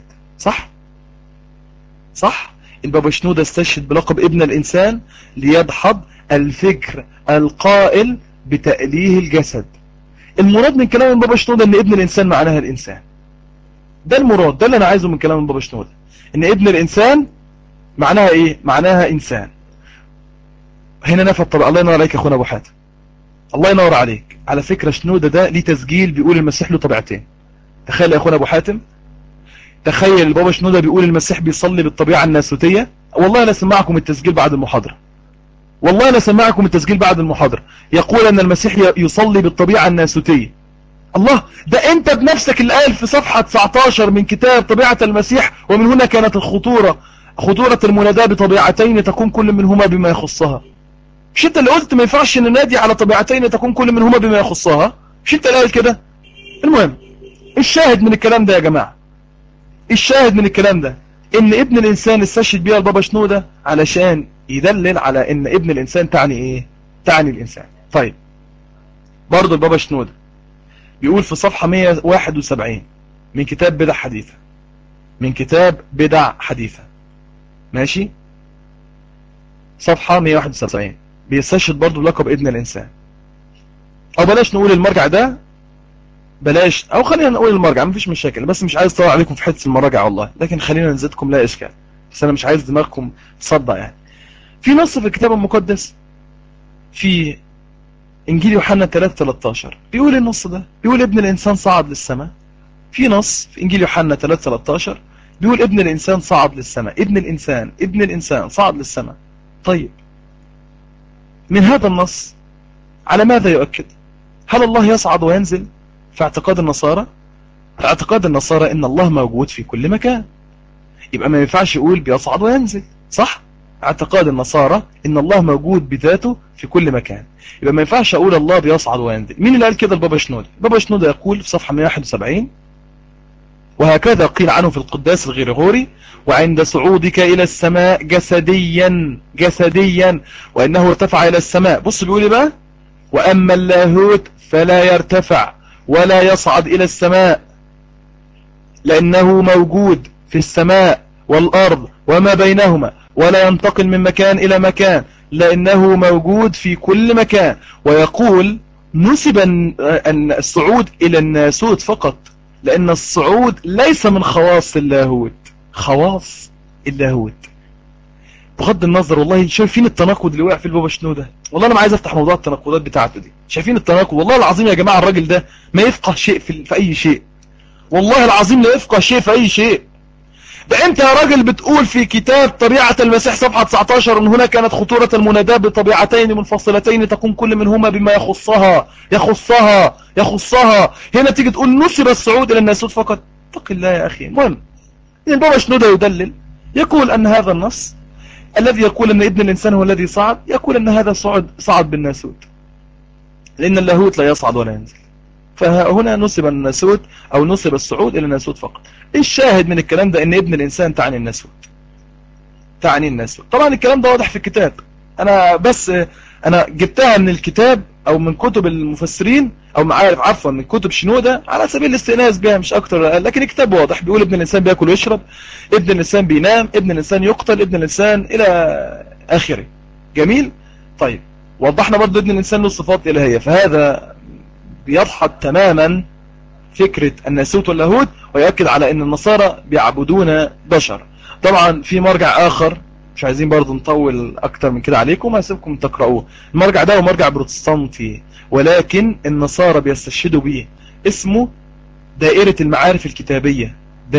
صح البابا شنودة استشهد بلقب ابن الإنسان ليدحض الفكر القائل بتأليه الجسد. المراد من كلام البابا شنودة ان ابن الإنسان معناها الإنسان، ده المراد، ده اللي انا عايزه من كلام البابا شنودة، ان ابن الإنسان معناها ايه؟ معناها إنسان. هنا نفى الطبع. الله ينور عليك يا اخونا ابو حاتم، الله ينور عليك. على فكرة شنودة ده ليه تسجيل بيقول المسيح له طبيعتين. تخيل يا اخونا ابو حاتم، تخيل البابا شنودة بيقول المسيح بيصلي بالطبيعة الناسوتية. والله انا سمعكم التسجيل بعد المحاضرة، والله انا سمعكم التسجيل بعد المحاضرة. يقول ان المسيح يصلي بالطبيعة الناسوتية. الله، ده انت بنفسك اللي قال في صفحة 19 من كتاب طبيعة المسيح، ومن هنا كانت خطورة المناداة بطبيعتين تكون كل منهما بما يخصها. مش انت اللي قلت ما ينفعش ننادي على طبيعتين تكون كل منهما بما يخصها؟ مش انت اللي قال كده؟ المهم، الشاهد من الكلام ده يا جماعة، الشاهد من الكلام ده ان ابن الانسان استشهد بيها البابا شنودة علشان يدلل على ان ابن الانسان تعني ايه؟ تعني الانسان. طيب برضو البابا شنودة بيقول في صفحة 171 من كتاب بدع حديثة، من كتاب بدع حديثة، ماشي، صفحة 171 بيستشهد برضو بلقب ابن الانسان. او بلاش نقول المرجع ده، بلاش، او خلينا نقول المرجع، مفيش مشاكل، بس مش عايز اطلع عليكم في حته المراجع والله، لكن خلينا نزيدكم لا اشكال، بس انا مش عايز دماغكم تصدع. يعني في نص في الكتاب المقدس في انجيل يوحنا 3:13 بيقول النص ده، بيقول ابن الانسان صعد للسماء. في نص في انجيل يوحنا 3:13 بيقول ابن الانسان صعد للسماء، ابن الانسان صعد للسماء. طيب من هذا النص على ماذا يؤكد؟ هل الله يصعد وينزل في اعتقاد النصارى؟ في اعتقاد النصارى ان الله موجود في كل مكان، يبقى ما ينفعش يقول بيصعد وينزل، صح؟ اعتقاد النصارى ان الله موجود بذاته في كل مكان، يبقى ما ينفعش اقول الله بيصعد وينزل. مين اللي قال كده؟ البابا شنودة. البابا شنودة يقول في صفحة 171 وهكذا قيل عنه في القداس الغريغوري: وعند صعودك إلى السماء جسديا وإنه ارتفع إلى السماء. بص بيقول بقى: وأما اللاهوت فلا يرتفع ولا يصعد إلى السماء، لأنه موجود في السماء والأرض وما بينهما، ولا ينتقل من مكان إلى مكان، لأنه موجود في كل مكان. ويقول: نسب أن الصعود إلى الناسوت فقط، لأن الصعود ليس من خواص اللاهوت. خواص اللاهوت بغض النظر. والله شايفين التناقض اللي وقع في البابا شنودة؟ والله انا ما عايز افتح موضوع التناقضات بتاعته دي. شايفين التناقض؟ والله العظيم يا جماعه الراجل ده ما يفقه شيء في اي شيء. والله العظيم لا يفقه شيء في اي شيء. ده انت يا راجل بتقول في كتاب طبيعة المسيح صفحة 19 ان هنا كانت خطورة المناداة بطبيعتين منفصلتين تقوم كل منهما بما يخصها. هنا تيجي تقول نسب الصعود الى الناسوت فقط. اتق الله يا اخي. المهم البابا شنودة يدلل، يقول ان هذا النص الذي يقول ان ابن الانسان هو الذي صعد، يقول ان هذا صعد بالناسوت، لان اللاهوت لا يصعد ولا ينزل. فهنا نسب الناسوت او نسب الصعود الى الناسوت فقط. الشاهد من الكلام ده ان ابن الانسان تعني الناسوت. طبعا الكلام ده واضح في الكتاب. انا جبتها من الكتاب او من كتب المفسرين او عفوا من كتب شنودة على سبيل الاستئناس بها مش اكتر. لكن الكتاب واضح بيقول ابن الانسان بياكل ويشرب، ابن الانسان بينام، ابن الانسان يقتل، ابن الانسان الى اخره. جميل. طيب وضحنا برضو ابن الانسان له صفات الهية، فهذا بيضحك تماما فكرة الناسوت واللاهوت، ويؤكد على ان النصارى بيعبدون بشر. طبعا في مرجع اخر مش عايزين برضو نطول اكتر من كده عليكم، هسيبكم تقرأوه. المرجع ده هو مرجع بروتستانتي، ولكن النصارى بيستشهدوا بيه، اسمه دائرة المعارف الكتابية.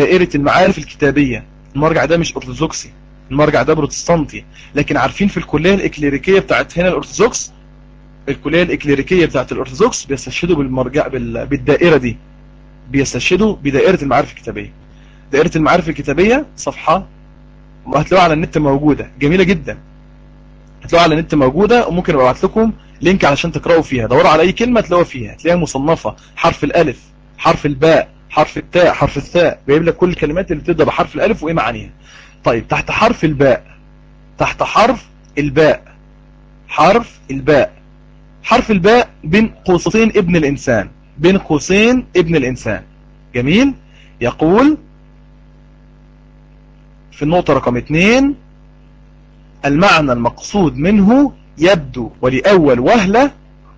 المرجع ده مش ارثوذكسي، المرجع ده بروتستانتي. لكن عارفين في الكلية الإكليريكية بتاعت هنا الارثوذكس، الكلية الإكليريكية بتاعت الارثوذكس بيستشهدوا بالمرجع بالدائرة دي، بيستشهدوا بدائرة المعارف الكتابية. دائرة المعارف الكتابية صفحة وهتلاقوها على النت موجودة، جميلة جدا. هتلاقوها على النت موجودة، وممكن ابقى ابعت لكم لينك علشان تقرأوا فيها. دوروا على اي كلمة تلاقوها فيها، هتلاقيها مصنفة: حرف الالف، حرف الباء، حرف التاء، حرف الثاء، جايب لك كل الكلمات اللي بتبدأ بحرف الالف وايه معانيها. طيب تحت حرف الباء، حرف الباء بين قوسين ابن الانسان، جميل. يقول في النقطة رقم 2: المعنى المقصود منه يبدو ولأول وهلة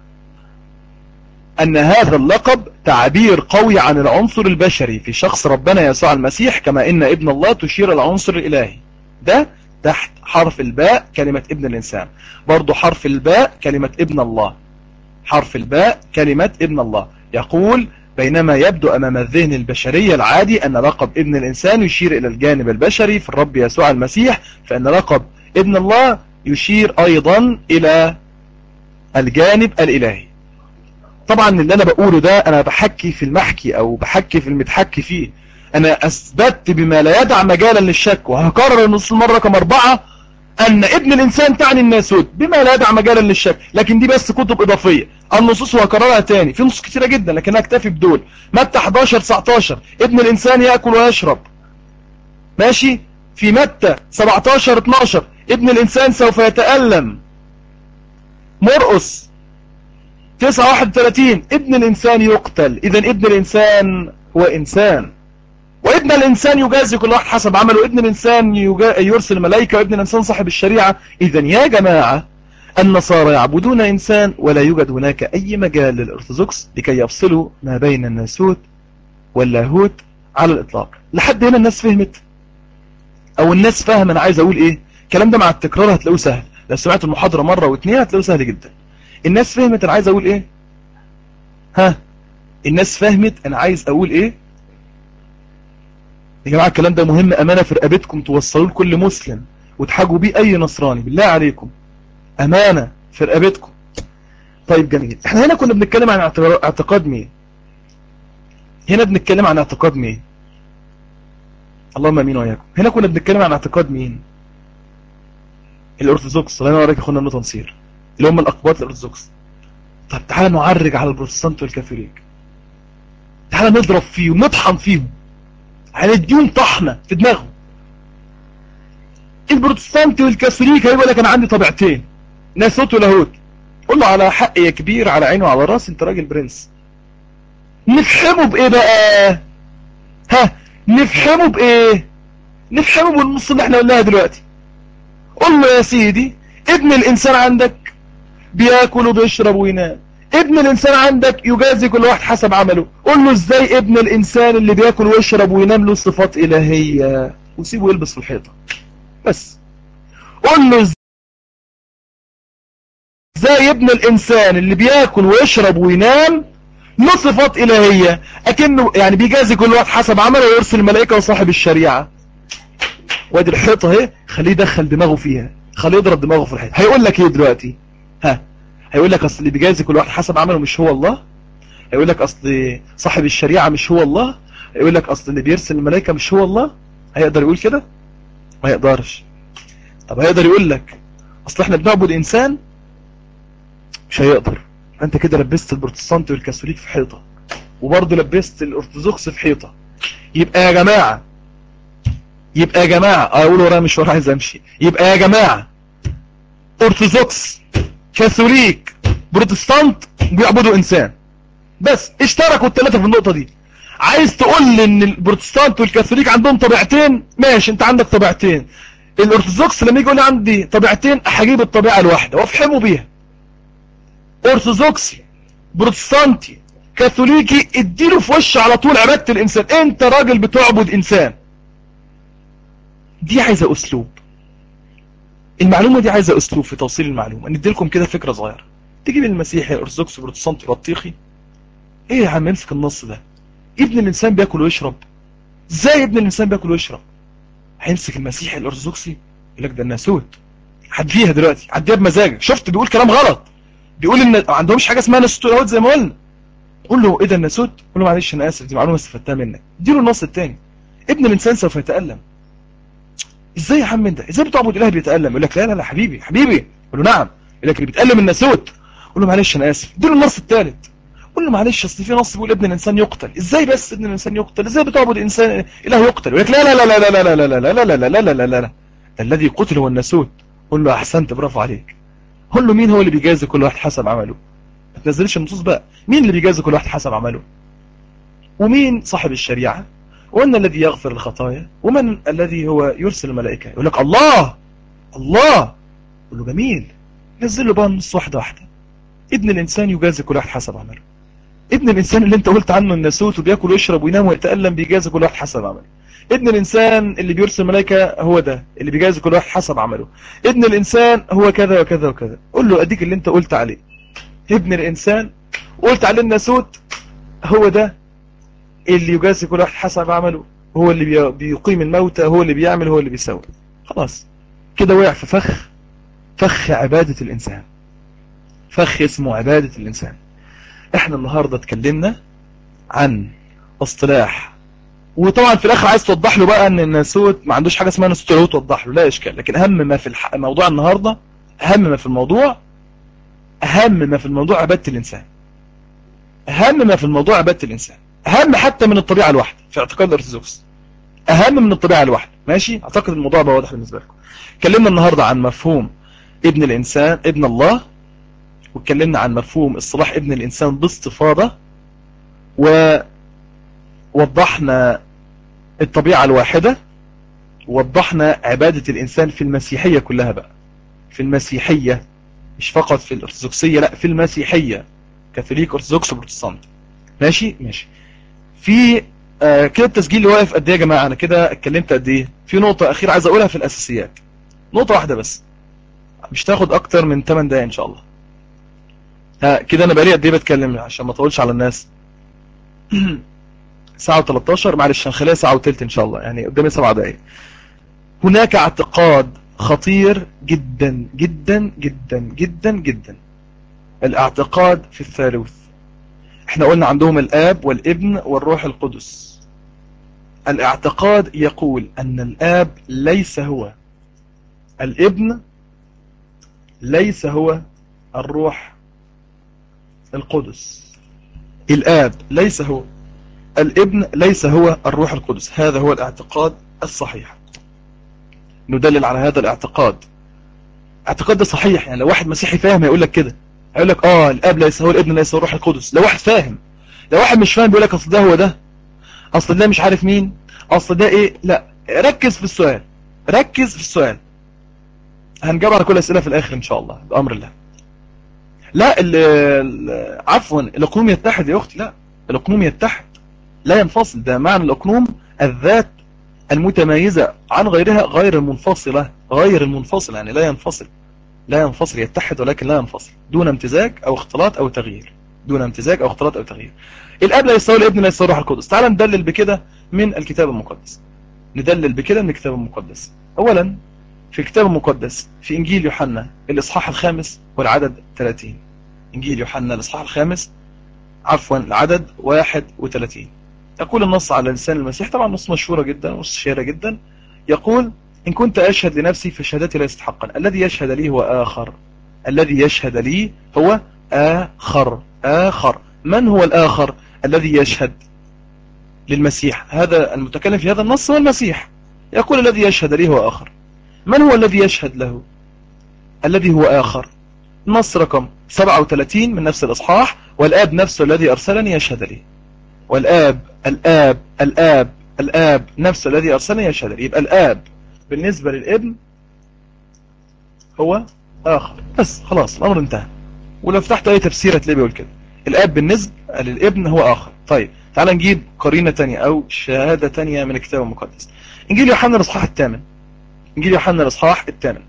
أن هذا اللقب تعبير قوي عن العنصر البشري في شخص ربنا يسوع المسيح، كما إن ابن الله تشير العنصر الإلهي. ده تحت حرف الباء كلمة ابن الإنسان. برضو حرف الباء كلمة ابن الله. يقول: بينما يبدو أمام الذهن البشري العادي أن لقب ابن الإنسان يشير إلى الجانب البشري في الرب يسوع المسيح، فإن لقب ابن الله يشير أيضا إلى الجانب الإلهي. طبعا اللي أنا بقوله ده أنا بحكي في المحكي أو بحكي في المتحكي فيه. أنا أثبت بما لا يدع مجالا للشك، وهكرر النص المرة رقم 4 أن ابن الإنسان تعني الناسوت بما لا يدع مجالا للشك. لكن دي بس كتب إضافية. النصوص وهكررها تاني، في نصوص كتيرة جدا لكن أكتفي بدول. متى 11-19 ابن الإنسان يأكل ويشرب، ماشي. في متى 17-12 ابن الإنسان سوف يتألم. مرقس 9:31 ابن الإنسان يقتل. إذن ابن الإنسان هو إنسان، وابن الإنسان يجازي كل واحد حسب عمله. ابن الإنسان يرسل ملائكة، وابن الإنسان صاحب الشريعة. إذن يا جماعة النصارى يعبدون إنسان، ولا يوجد هناك أي مجال للأرثوذكس لكي يفصلوا ما بين الناسوت واللاهوت على الإطلاق. لحد هنا الناس فهمت أو الناس فاهم أنا عايز أقول إيه؟ الكلام ده مع التكرار هتلاقوه سهل، لو سمعت المحاضرة مرة واثنين هتلاقوه سهل جدا. الناس فهمت أنا عايز أقول إيه؟ الناس فهمت أنا عايز أقول إيه؟ يا جماعة الكلام ده مهم، أمانة في رقبتكم توصلوا لكل مسلم وتحاجوا بيه أي نصراني، بالله عليكم أمانة في رقبتكم. طيب جميل. احنا هنا كنا بنتكلم عن اعتقاد مين؟ اللهم امين وإياكم. هنا كنا بنتكلم عن اعتقاد مين؟ الأرثوذكس. الله ينور عليك يا اخوانا، النقطة نصير اللي هم الأقباط الأرثوذكس. طب تعالى نعرج على البروتستانت والكاثوليك، تعالى نضرب فيهم نطحن فيهم. هنديهم طحنة في دماغهم. البروتستانت والكاثوليك هيقول لك انا عندي طبيعتين، ناسوت ولاهوت. قول له على حق يا كبير، على عيني وعلى راسي، انت راجل برنس. نفهمه بايه بقى؟ نفهمه بايه؟ نفهمه بالنص اللي احنا قلناها دلوقتي. قول له يا سيدي ابن الانسان عندك بياكل وبيشرب وينام، ابن الانسان عندك يجازي كل واحد حسب عمله. قول له ازاي ابن الانسان اللي بياكل ويشرب وينام له صفات الهية، وسيبه يلبس في الحيطة بس. قول له ازاي ابن الانسان اللي بياكل ويشرب وينام له صفات الهية، اكنه يعني بيجازي كل واحد حسب عمله ويرسل الملائكة وصاحب الشريعة. وادي الحيطة اهي، خليه يدخل دماغه فيها، خليه يضرب دماغه في الحيطة. هيقول لك ايه دلوقتي؟ هيقول لك اصل اللي بيجازي كل واحد حسب عمله مش هو الله. هيقول لك اصل صاحب الشريعة مش هو الله. هيقول لك اصل اللي بيرسل الملائكة مش هو الله. هيقدر يقول كده؟ ما يقدرش. طب هيقدر يقول لك اصل احنا بنعبد انسان؟ مش هيقدر. انت كده لبست البروتستانت والكاثوليك في حيطة، وبرضه لبست الارثوذكس في حيطة. يبقى يا جماعة، اقول ورايا مش ورايا، عايز امشي. يبقى يا جماعة ارثوذكس كاثوليك بروتستانت بيعبدوا انسان بس، اشتركوا الثلاثة في النقطة دي. عايز تقول لي ان البروتستانت والكاثوليك عندهم طبيعتين؟ ماشي، انت عندك طبيعتين. الارثوذكس لما يجي يقول لي عندي طبيعتين، هجيب الطبيعة الواحدة وافهمه بيها. ارثوذكسي بروتستانتي كاثوليكي اديله في وش على طول عبادة الانسان. انت راجل بتعبد انسان. دي عايزة اسلوب، المعلومة دي عايزة اسلوب في توصيل المعلومة. ندي لكم كده فكرة صغيرة. تجيب المسيحي الارثوذكس بروتستانتي بطيخي، ايه يا عم امسك النص ده، ابن الانسان بياكل ويشرب. ازاي ابن الانسان بياكل ويشرب؟ هيمسك المسيحي الارثوذكسي يقول لك ده الناسوت. عديها دلوقتي، عديها بمزاجك. شفت بيقول كلام غلط، بيقول ان ما عندهمش حاجه اسمها ناسوت ولاهوت زي ما قلنا. قول له ايه ده الناسوت؟ قول له معلش انا اسف، دي معلومه استفدتها منك. اديله النص الثاني، ابن الانسان سوف يتالم. ازاي يا عم انت ازاي بتعبد اله بيتالم؟ يقول لك لا لا لا حبيبي حبيبي. قول له نعم. يقول لك اللي بيتالم الناسوت. قول له معلش انا اسف. اديله النص الثالث. قول له معلش اصل في نص بيقول ابن الانسان يقتل. ازاي بس ابن الانسان يقتل؟ ازاي بتعبد انسان اله يقتل؟ يقول لك لا لا لا لا لا لا لا لا لا لا لا لا لا لا لا، الذي قتل هو الناسوت. قول له احسنت، برافو عليك. قول له مين هو اللي بيجازي كل واحد حسب عمله؟ ما تنزلش النصوص بقى. مين اللي بيجازي كل واحد حسب عمله؟ ومين صاحب الشريعة؟ ومن الذي يغفر الخطايا؟ ومن الذي هو يرسل الملائكة؟ يقول لك الله. الله. قول له جميل، نزل له بقى النص واحدة واحدة. ابن الانسان يجازي كل واحد حسب عمله. ابن الانسان اللي انت قلت عنه الناسوت وبياكل ويشرب وينام ويتألم بيجازي كل واحد حسب عمله. ابن الانسان اللي بيرسل الملائكة هو ده اللي بيجازي كل واحد حسب عمله. ابن الانسان هو كذا وكذا وكذا. قول له اديك اللي انت قلت عليه ابن الانسان، وقلت عليه الناسوت، هو ده اللي يجازي كل واحد حسب عمله، هو اللي بيقيم الموتى، هو اللي بيعمل، هو اللي بيسوي. خلاص كده وقع في فخ عبادة الانسان، فخ اسمه عبادة الانسان. احنا النهاردة اتكلمنا عن اصطلاح، وطبعا في الاخر عايز توضح له بقى ان الناسوت ما عندوش حاجه اسمها ناسوت، لو توضح له لا اشكال. لكن اهم ما في الموضوع النهارده، اهم ما في الموضوع عباده الانسان. اهم ما في الموضوع عباده الانسان، اهم حتى من الطبيعه الواحده في اعتقاد الارثوذكس، اهم من الطبيعه الواحده. ماشي، اعتقد الموضوع بقى واضح بالنسبه لكم. اتكلمنا النهارده عن مفهوم ابن الانسان ابن الله، واتكلمنا عن مفهوم اصطلاح ابن الانسان باستفاضه، ووضحنا الطبيعه الواحده، وضحنا عبادة الإنسان في المسيحية كلها بقى. في المسيحية، مش فقط في الأرثوذكسية، لا في المسيحية، كاثوليك أرثوذكس بروتستانت. ماشي. في كده التسجيل اللي واقف قد ايه يا جماعة؟ أنا كده اتكلمت قد ايه؟ في نقطة أخيرة عايز أقولها في الأساسيات، نقطة واحدة بس، مش تاخد أكتر من 8 دقايق إن شاء الله. كده أنا بقالي قد ايه بتكلم عشان ما أطولش على الناس؟ ساعة و13، معلش هنخليها ساعة وتلت إن شاء الله، يعني قدامي 7 دقايق. هناك اعتقاد خطير جدا جدا جدا جدا جدا، الاعتقاد في الثالوث. احنا قلنا عندهم الآب والابن والروح القدس. الاعتقاد يقول ان الآب ليس هو الابن، ليس هو الروح القدس. الآب ليس هو الابن ليس هو الروح القدس. هذا هو الاعتقاد الصحيح. ندلل على هذا الاعتقاد. اعتقاد ده صحيح. يعني لو واحد مسيحي فاهم هيقول لك كده، هيقول لك الاب ليس هو الابن ليس هو الروح القدس. لو واحد فاهم. لو واحد مش فاهم بيقول لك اصل ده هو ده، اصل ده مش عارف مين، اصل ده ايه. لا، ركز في السؤال، ركز في السؤال. هنجاوب على كل الاسئله في الاخر ان شاء الله بامر الله. لا عفوا، الاقنوم يتحد يا اختي. لا، الاقنوم يتحد لا ينفصل. ده معنى الاقنوم الذات المتميزة عن غيرها، غير المنفصلة. غير المنفصلة يعني لا ينفصل. لا ينفصل، يتحد ولكن لا ينفصل، دون امتزاج او اختلاط او تغيير. دون امتزاج او اختلاط او تغيير. الاب لا يستوي الابن لا يستوي الروح القدس. تعال ندلل بكده من الكتاب المقدس. ندلل بكده من الكتاب المقدس. اولا في الكتاب المقدس في انجيل يوحنا الاصحاح 5 والعدد 30. انجيل يوحنا الاصحاح 5 عفوا العدد 31. يقول النص على لسان المسيح، طبعا نص مشهورة جدا وشهيرة جدا. يقول: إن كنت أشهد لنفسي فشهادتي ليست حقا، الذي يشهد لي هو آخر. الذي يشهد لي هو آخر. آخر. من هو الآخر الذي يشهد للمسيح؟ هذا المتكلم في هذا النص هو المسيح. يقول: الذي يشهد لي هو آخر. من هو الذي يشهد له؟ الذي هو آخر. نص رقم 37 من نفس الإصحاح: والآب نفسه الذي أرسلني يشهد لي. والآب الآب نفسه الذي أرسلني يشهد لي. يبقى الآب بالنسبة للابن هو آخر. بس خلاص الأمر انتهى. ولو فتحت أي تفسير هتلاقيه بيقول كده. الآب بالنسبة للابن هو آخر. طيب تعال نجيب قرينة تانية أو شهادة تانية من الكتاب المقدس. إنجيل يوحنا الإصحاح 8. إنجيل يوحنا الإصحاح 8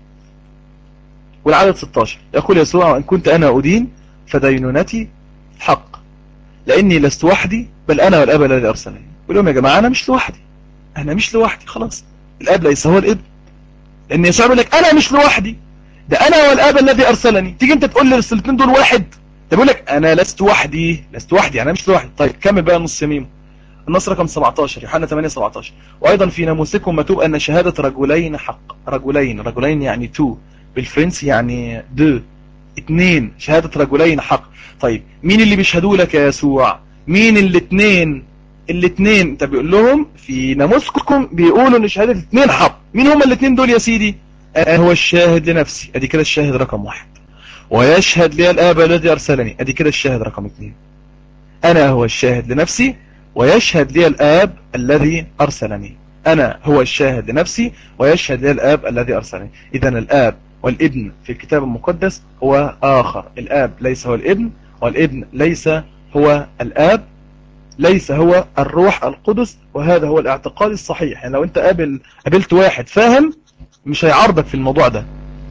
والعدد 16. يقول يسوع: وإن كنت أنا أدين فدينونتي حق، لأني لست وحدي بل أنا والآب الذي أرسلني. يقول لهم: يا جماعة أنا مش لوحدي. أنا مش لوحدي. خلاص الآب ليس هو الابن، لأن يسوع يقول لك أنا مش لوحدي، ده أنا والآب الذي أرسلني. تيجي أنت تقول لي الاثنين دول واحد؟ ده بيقول لك أنا لست وحدي. لست وحدي، أنا مش لوحدي. طيب كمل بقى نص يميمه. النص رقم 17 يوحنا 8:17: وأيضا في ناموسكم مكتوب أن شهادة رجلين حق. رجلين يعني تو، بالفرنسي يعني دو، اتنين. شهادة رجلين حق. طيب مين اللي بيشهدوا لك يا يسوع؟ مين الاتنين؟ الاتنين انت بيقول لهم في ناموسكم بيقولوا ان شهادة اتنين حق. مين هم الاتنين دول يا سيدي؟ هو الشاهد لنفسي، ادي كده الشاهد رقم 1. ويشهد لي الآب الذي أرسلني، ادي كده الشاهد رقم 2. أنا هو الشاهد لنفسي ويشهد لي الآب الذي أرسلني. أنا هو الشاهد لنفسي ويشهد لي الآب الذي أرسلني. إذن الآب والابن في الكتاب المقدس هو آخر. الآب ليس هو الابن، والابن ليس هو الآب، ليس هو الروح القدس. وهذا هو الاعتقاد الصحيح. يعني لو أنت قابلت واحد فاهم مش هيعارضك في الموضوع ده،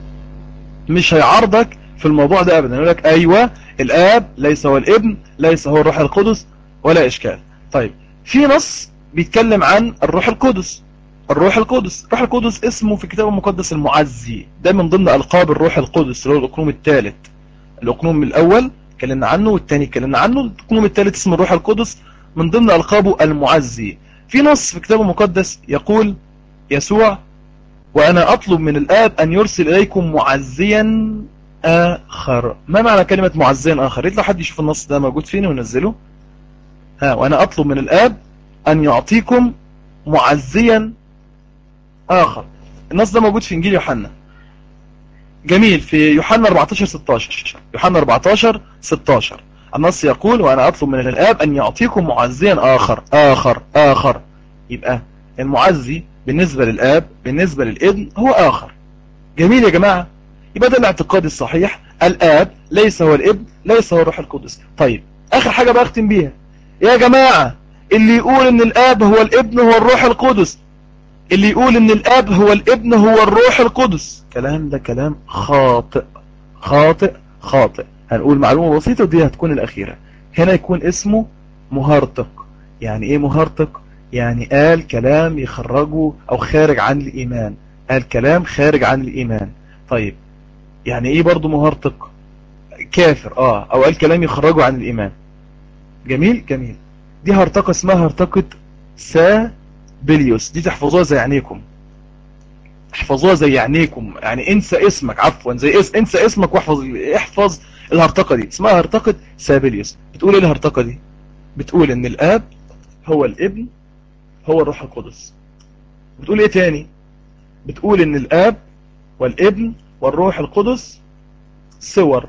مش هيعارضك في الموضوع ده أبدا. يقول لك أيوة الآب ليس هو الابن ليس هو الروح القدس، ولا إشكال. طيب في نص بيتكلم عن الروح القدس. الروح القدس اسمه في الكتاب المقدس المعزي. ده من ضمن ألقاب الروح القدس اللي هو الأقنوم الثالث. الأقنوم الأول اتكلمنا عنه والثاني اتكلمنا عنه. الأقنوم الثالث اسمه الروح القدس، من ضمن ألقابه المعزي. في نص في الكتاب المقدس يقول يسوع: وأنا أطلب من الآب أن يرسل إليكم معزيا آخر. ما معنى كلمة معزيا آخر؟ يطلع حد يشوف النص ده موجود فين ونزله. وأنا أطلب من الآب أن يعطيكم معزيا آخر. النص ده موجود في إنجيل يوحنا. جميل. في يوحنا 14:16. يوحنا 14:16 النص يقول: وأنا أطلب من الآب أن يعطيكم معزيا آخر. يبقى المعزي بالنسبة للآب بالنسبة للابن هو آخر. جميل يا جماعة. يبقى ده الاعتقاد الصحيح. الآب ليس هو الابن ليس هو الروح القدس. طيب آخر حاجة بقى أختم بيها يا جماعة: اللي يقول ان الآب هو الابن هو الروح القدس، اللي يقول ان الآب هو الابن هو الروح القدس، كلام ده كلام خاطئ خاطئ خاطئ. هنقول معلومة بسيطة ودي هتكون الأخيرة. هنا يكون اسمه مهرطق. يعني ايه مهرطق؟ يعني قال كلام يخرجه او خارج عن الإيمان. قال كلام خارج عن الإيمان. طيب يعني ايه برضو مهرطق؟ كافر او قال كلام يخرجه عن الإيمان. جميل. دي هرطقة اسمها هرطقة سابليوس. دي تحفظوها زي عينيكم، احفظوها زي عينيكم. يعني انسى اسمك، عفوا انسى اسمك احفظ الهرطقة دي. اسمها هرطقة سابليوس. بتقول ايه الهرطقة دي؟ بتقول ان الآب هو الابن هو الروح القدس. بتقول ايه تاني؟ بتقول ان الاب والابن والروح القدس صور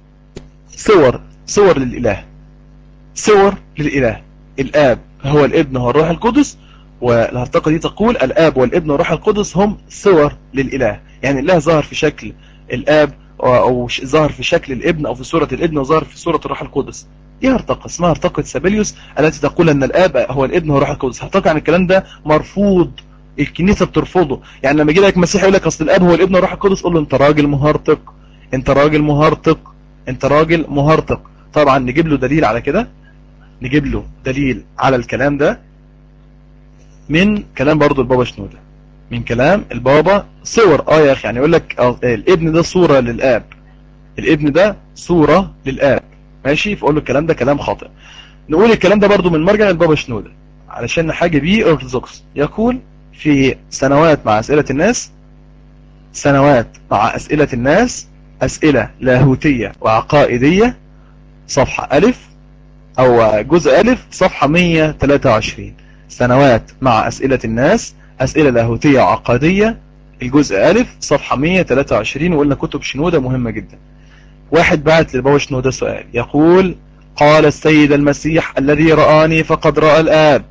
للإله، صور للإله. الآب هو الابن هو الروح القدس، والهرطقة دي تقول الآب والابن والروح القدس هم صور للإله، يعني الله ظهر في شكل الآب أو ظهر في شكل الابن أو في صورة الابن وظهر في صورة الروح القدس. دي هرطقة اسمها هرطقة سابيليوس التي تقول أن الآب هو الابن هو الروح القدس. هرطقة عن الكلام ده مرفوض، الكنيسة بترفضه. يعني لما يجي لك مسيح يقول لك أصل الآب هو الابن والروح القدس، قول له أنت راجل مهرطق، أنت راجل مهرطق، أنت راجل مهرطق. طبعا نجيب له دليل على كده، نجيب له دليل على الكلام ده من كلام برضو البابا شنودة، من كلام البابا. صور يا اخي، يعني يقول لك الابن ده صورة للآب، الابن ده صورة للآب، ماشي؟ فقول له الكلام ده كلام خاطئ. نقول الكلام ده برضو من مرجع البابا شنودة علشان نحاجة بيه أرثوذكس. يقول في سنوات مع أسئلة الناس، سنوات مع أسئلة الناس، أسئلة لاهوتية وعقائدية، صفحة ألف أو جزء ألف صفحة 123. سنوات مع أسئلة الناس، أسئلة لاهوتية وعقادية، الجزء ألف صفحة 123. وقلنا كتب شنودة مهمة جدا. واحد بعت للبابا شنودة سؤال يقول: قال السيد المسيح الذي رآني فقد رأى الآب،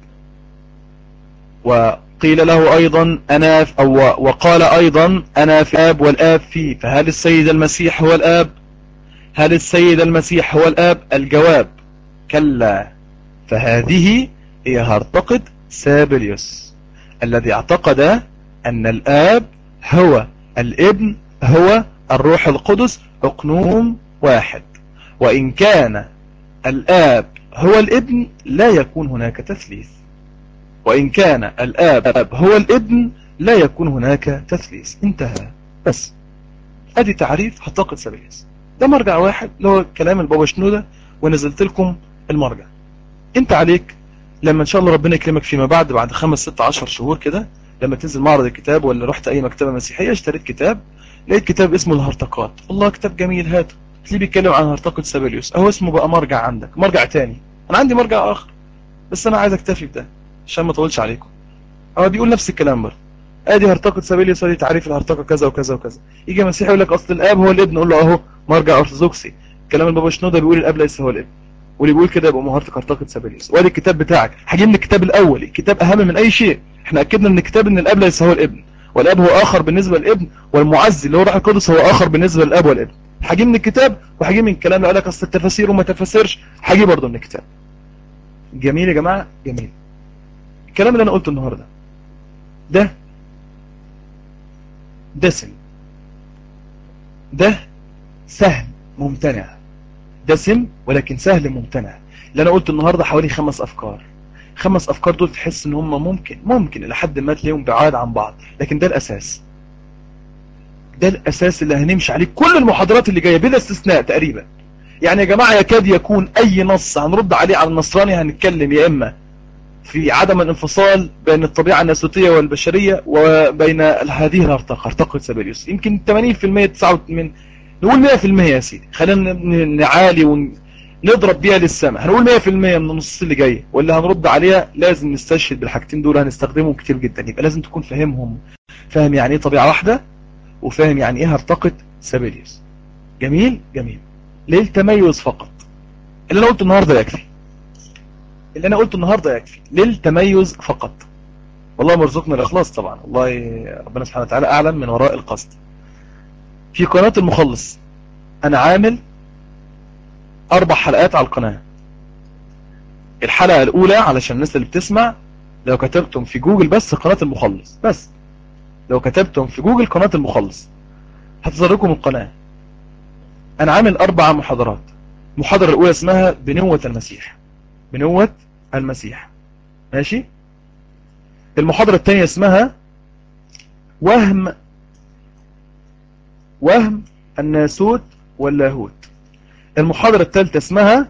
وقيل له أيضا أنا وقال أيضا أنا في الآب والآب فيه، فهل السيد المسيح هو الآب؟ هل السيد المسيح هو الآب؟ الجواب: كلا. فهذه هي هرطقة سابيليوس الذي اعتقد أن الآب هو الابن هو الروح القدس أقنوم واحد، وإن كان الآب هو الابن لا يكون هناك تثليث، وإن كان الآب هو الابن لا يكون هناك تثليث. انتهى. بس ادي تعريف هرطقة سابيليوس. ده مرجع واحد اللي هو كلام البابا شنودة، ونزلت لكم المرجع. انت عليك لما ان شاء الله ربنا يكرمك فيما بعد 5 6 10 شهور كده، لما تنزل معرض الكتاب ولا رحت اي مكتبة مسيحية اشتريت كتاب، لقيت كتاب اسمه الهرطقات، والله كتاب جميل، هاته. تلاقيه بيتكلم عن هرطقة سابيليوس، اهو اسمه بقى مرجع عندك، مرجع تاني. انا عندي مرجع اخر بس انا عايز اكتفي بده عشان ما اطولش عليكم. هو بيقول نفس الكلام برضه، ادي هرطقة سابيليوس، ادي تعريف الهرطقة كذا وكذا وكذا. يجي مسيحي يقول لك اصل الاب هو الابن، اقول له اهو مرجع ارثوذكسي، كلام البابا شنودة بيقول الاب ليس هو الابن، واللي بيقول كده يبقى مهارتك هرطقة سابيليوس. وادي الكتاب بتاعك، هجيب من الكتاب الاول، الكتاب اهم من اي شيء. احنا اكدنا من الكتاب ان الاب ليس هو الابن، والاب هو اخر بالنسبه للابن، والمعزي اللي هو الروح القدس هو اخر بالنسبه للاب والابن. هجيب من الكتاب وهجيب من الكلام اللي قال لك اصل التفاسير وما تفسرش، هجيب برضه من الكتاب. جميل يا جماعه، جميل. الكلام اللي انا قلته النهارده ده دسم، ده سهل ممتنع، دسم ولكن سهل ممتنع. اللي انا قلت النهارده حوالي 5 افكار. 5 افكار دول تحس ان هم ممكن الى حد ما تلاقيهم بعاد عن بعض، لكن ده الاساس، ده الاساس اللي هنمشي عليه كل المحاضرات اللي جايه بلا استثناء تقريبا. يعني يا جماعه يكاد يكون اي نص هنرد عليه على النصراني هنتكلم يا اما في عدم الانفصال بين الطبيعه الناسوتيه والبشريه وبين هذه الهرطقه، هرطقه سابيليوس. يمكن 80% 89، نقول 100% يا سيدي، خلينا نعالي ونضرب بيها للسماء، هنقول 100% من النصوص اللي جايه واللي هنرد عليها لازم نستشهد بالحاجتين دول، هنستخدمهم كتير جدا. يبقى لازم تكون فاهمهم، فاهم يعني ايه طبيعه واحده، وفاهم يعني ايه هرطقه سابيليوس. جميل جميل. للتميز فقط اللي انا قلته النهارده يكفي، اللي انا قلته النهارده يكفي للتميز فقط. والله مرزقنا الاخلاص طبعا، والله ربنا سبحانه وتعالى اعلم من وراء القصد. في قناه المخلص انا عامل 4 حلقات على القناه. الحلقه الاولى علشان الناس اللي بتسمع، لو كتبتم في جوجل بس قناه المخلص، بس لو كتبتم في جوجل قناه المخلص هتظهر لكم القناه. انا عامل 4 محاضرات. المحاضره الاولى اسمها بنوة المسيح، بنوة المسيح، ماشي. المحاضره الثانيه اسمها وهم الناسوت واللاهوت. المحاضرة الثالثة اسمها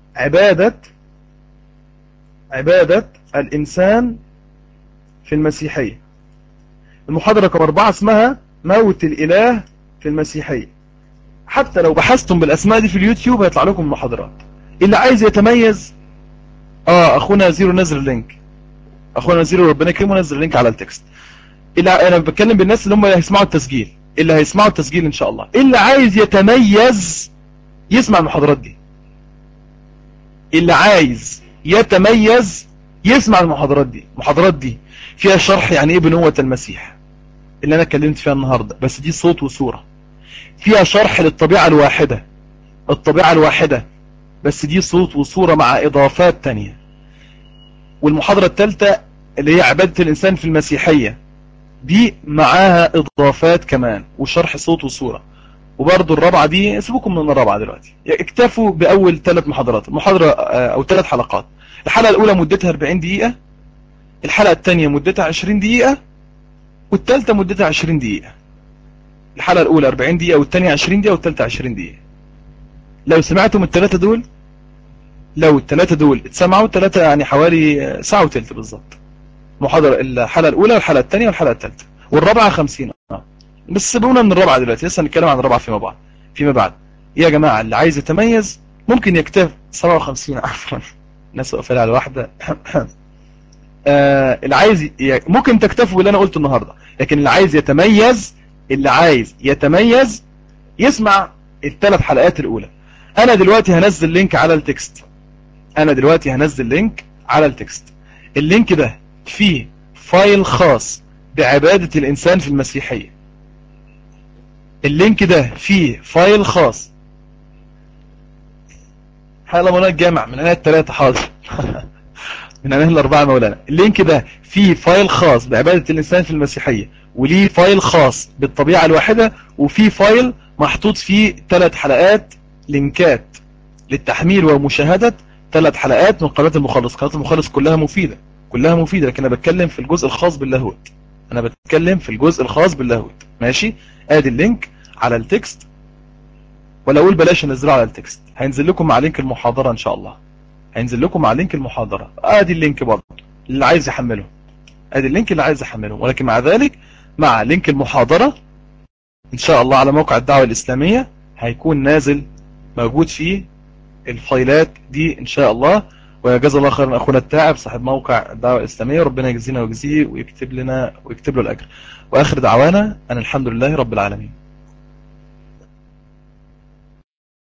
عبادة الإنسان في المسيحية. المحاضرة رقم 4 اسمها موت الإله في المسيحية. حتى لو بحثتم بالأسماء دي في اليوتيوب هيطلع لكم المحاضرات. اللي عايز يتميز اخونا زيرو نزل اللينك. اخونا زيرو ربنا يكرمه نزل اللينك على التكست. انا بتكلم بالناس اللي هم هيسمعوا التسجيل، اللي هيسمعوا التسجيل ان شاء الله، اللي عايز يتميز يسمع المحاضرات دي. اللي عايز يتميز يسمع المحاضرات دي. المحاضرات دي فيها شرح يعني ايه بنوة المسيح اللي انا اتكلمت فيها النهاردة، بس دي صوت وصورة. فيها شرح للطبيعة الواحدة، الطبيعة الواحدة، بس دي صوت وصورة مع اضافات تانية. والمحاضرة الثالثة اللي هي عبادة الانسان في المسيحية، دي معاها اضافات كمان وشرح صوت وصورة. وبرضو الرابعة دي سيبوكم من الرابعة دلوقتي، اكتفوا بأول 3 محاضرات. المحاضرة أو 3 حلقات. الحلقة الأولى مدتها 40 دقيقة، الحلقة الثانية مدتها 20 دقيقة، والثالثة مدتها 20 دقيقة. الحلقة الأولى 40 دقيقة، والثانية 20 دقيقة، والثالثة 20 دقيقة. لو سمعتم الثلاثة دول، لو الثلاثة دول اتسمعوا، الثلاثة يعني حوالي ساعة وثلث بالظبط. محاضرة الحلقة الأولى والحلقة الثانية والحلقة الثالثة، والرابعة 50. بس سيبونا من الرابعة دلوقتي، لسه هنتكلم عن الرابعة فيما بعد. يا جماعة اللي عايز يتميز ممكن يكتب 57 عفوا ناس قفل على واحدة اللي عايز ممكن تكتفوا باللي انا قلته النهاردة، لكن اللي عايز يتميز، اللي عايز يتميز يسمع ال3 حلقات الأولى. انا دلوقتي هنزل لينك على التكست، اللينك ده فيه فايل خاص بعبادة الإنسان في المسيحية. اللينك ده فيه فايل خاص. حالا مولانا الجامع من انا ال3 حاضر من انا ال4 مولانا. اللينك ده فيه فايل خاص بعبادة الإنسان في المسيحية، وليه فايل خاص بالطبيعة الواحدة، وفيه فايل محطوط فيه 3 حلقات لينكات للتحميل ومشاهدة 3 حلقات من قناة المخلص. قناة المخلص كلها مفيدة، كلها مفيدة، لكن انا بتكلم في الجزء الخاص باللاهوت. ماشي. ادي اللينك على التكست، ولا اقول بلاش انزله على التكست، هينزل لكم مع لينك المحاضرة ان شاء الله. ادي اللينك برضه اللي عايز يحمله، ولكن مع ذلك مع لينك المحاضرة ان شاء الله على موقع الدعوة الإسلامية هيكون نازل موجود فيه الفايلات دي ان شاء الله. وجزا الله خيرا اخونا التاعب صاحب موقع الدعوة الإسلامية، ربنا يجزينا ويجزيه ويكتب له الأجر. واخر دعوانا ان الحمد لله رب العالمين.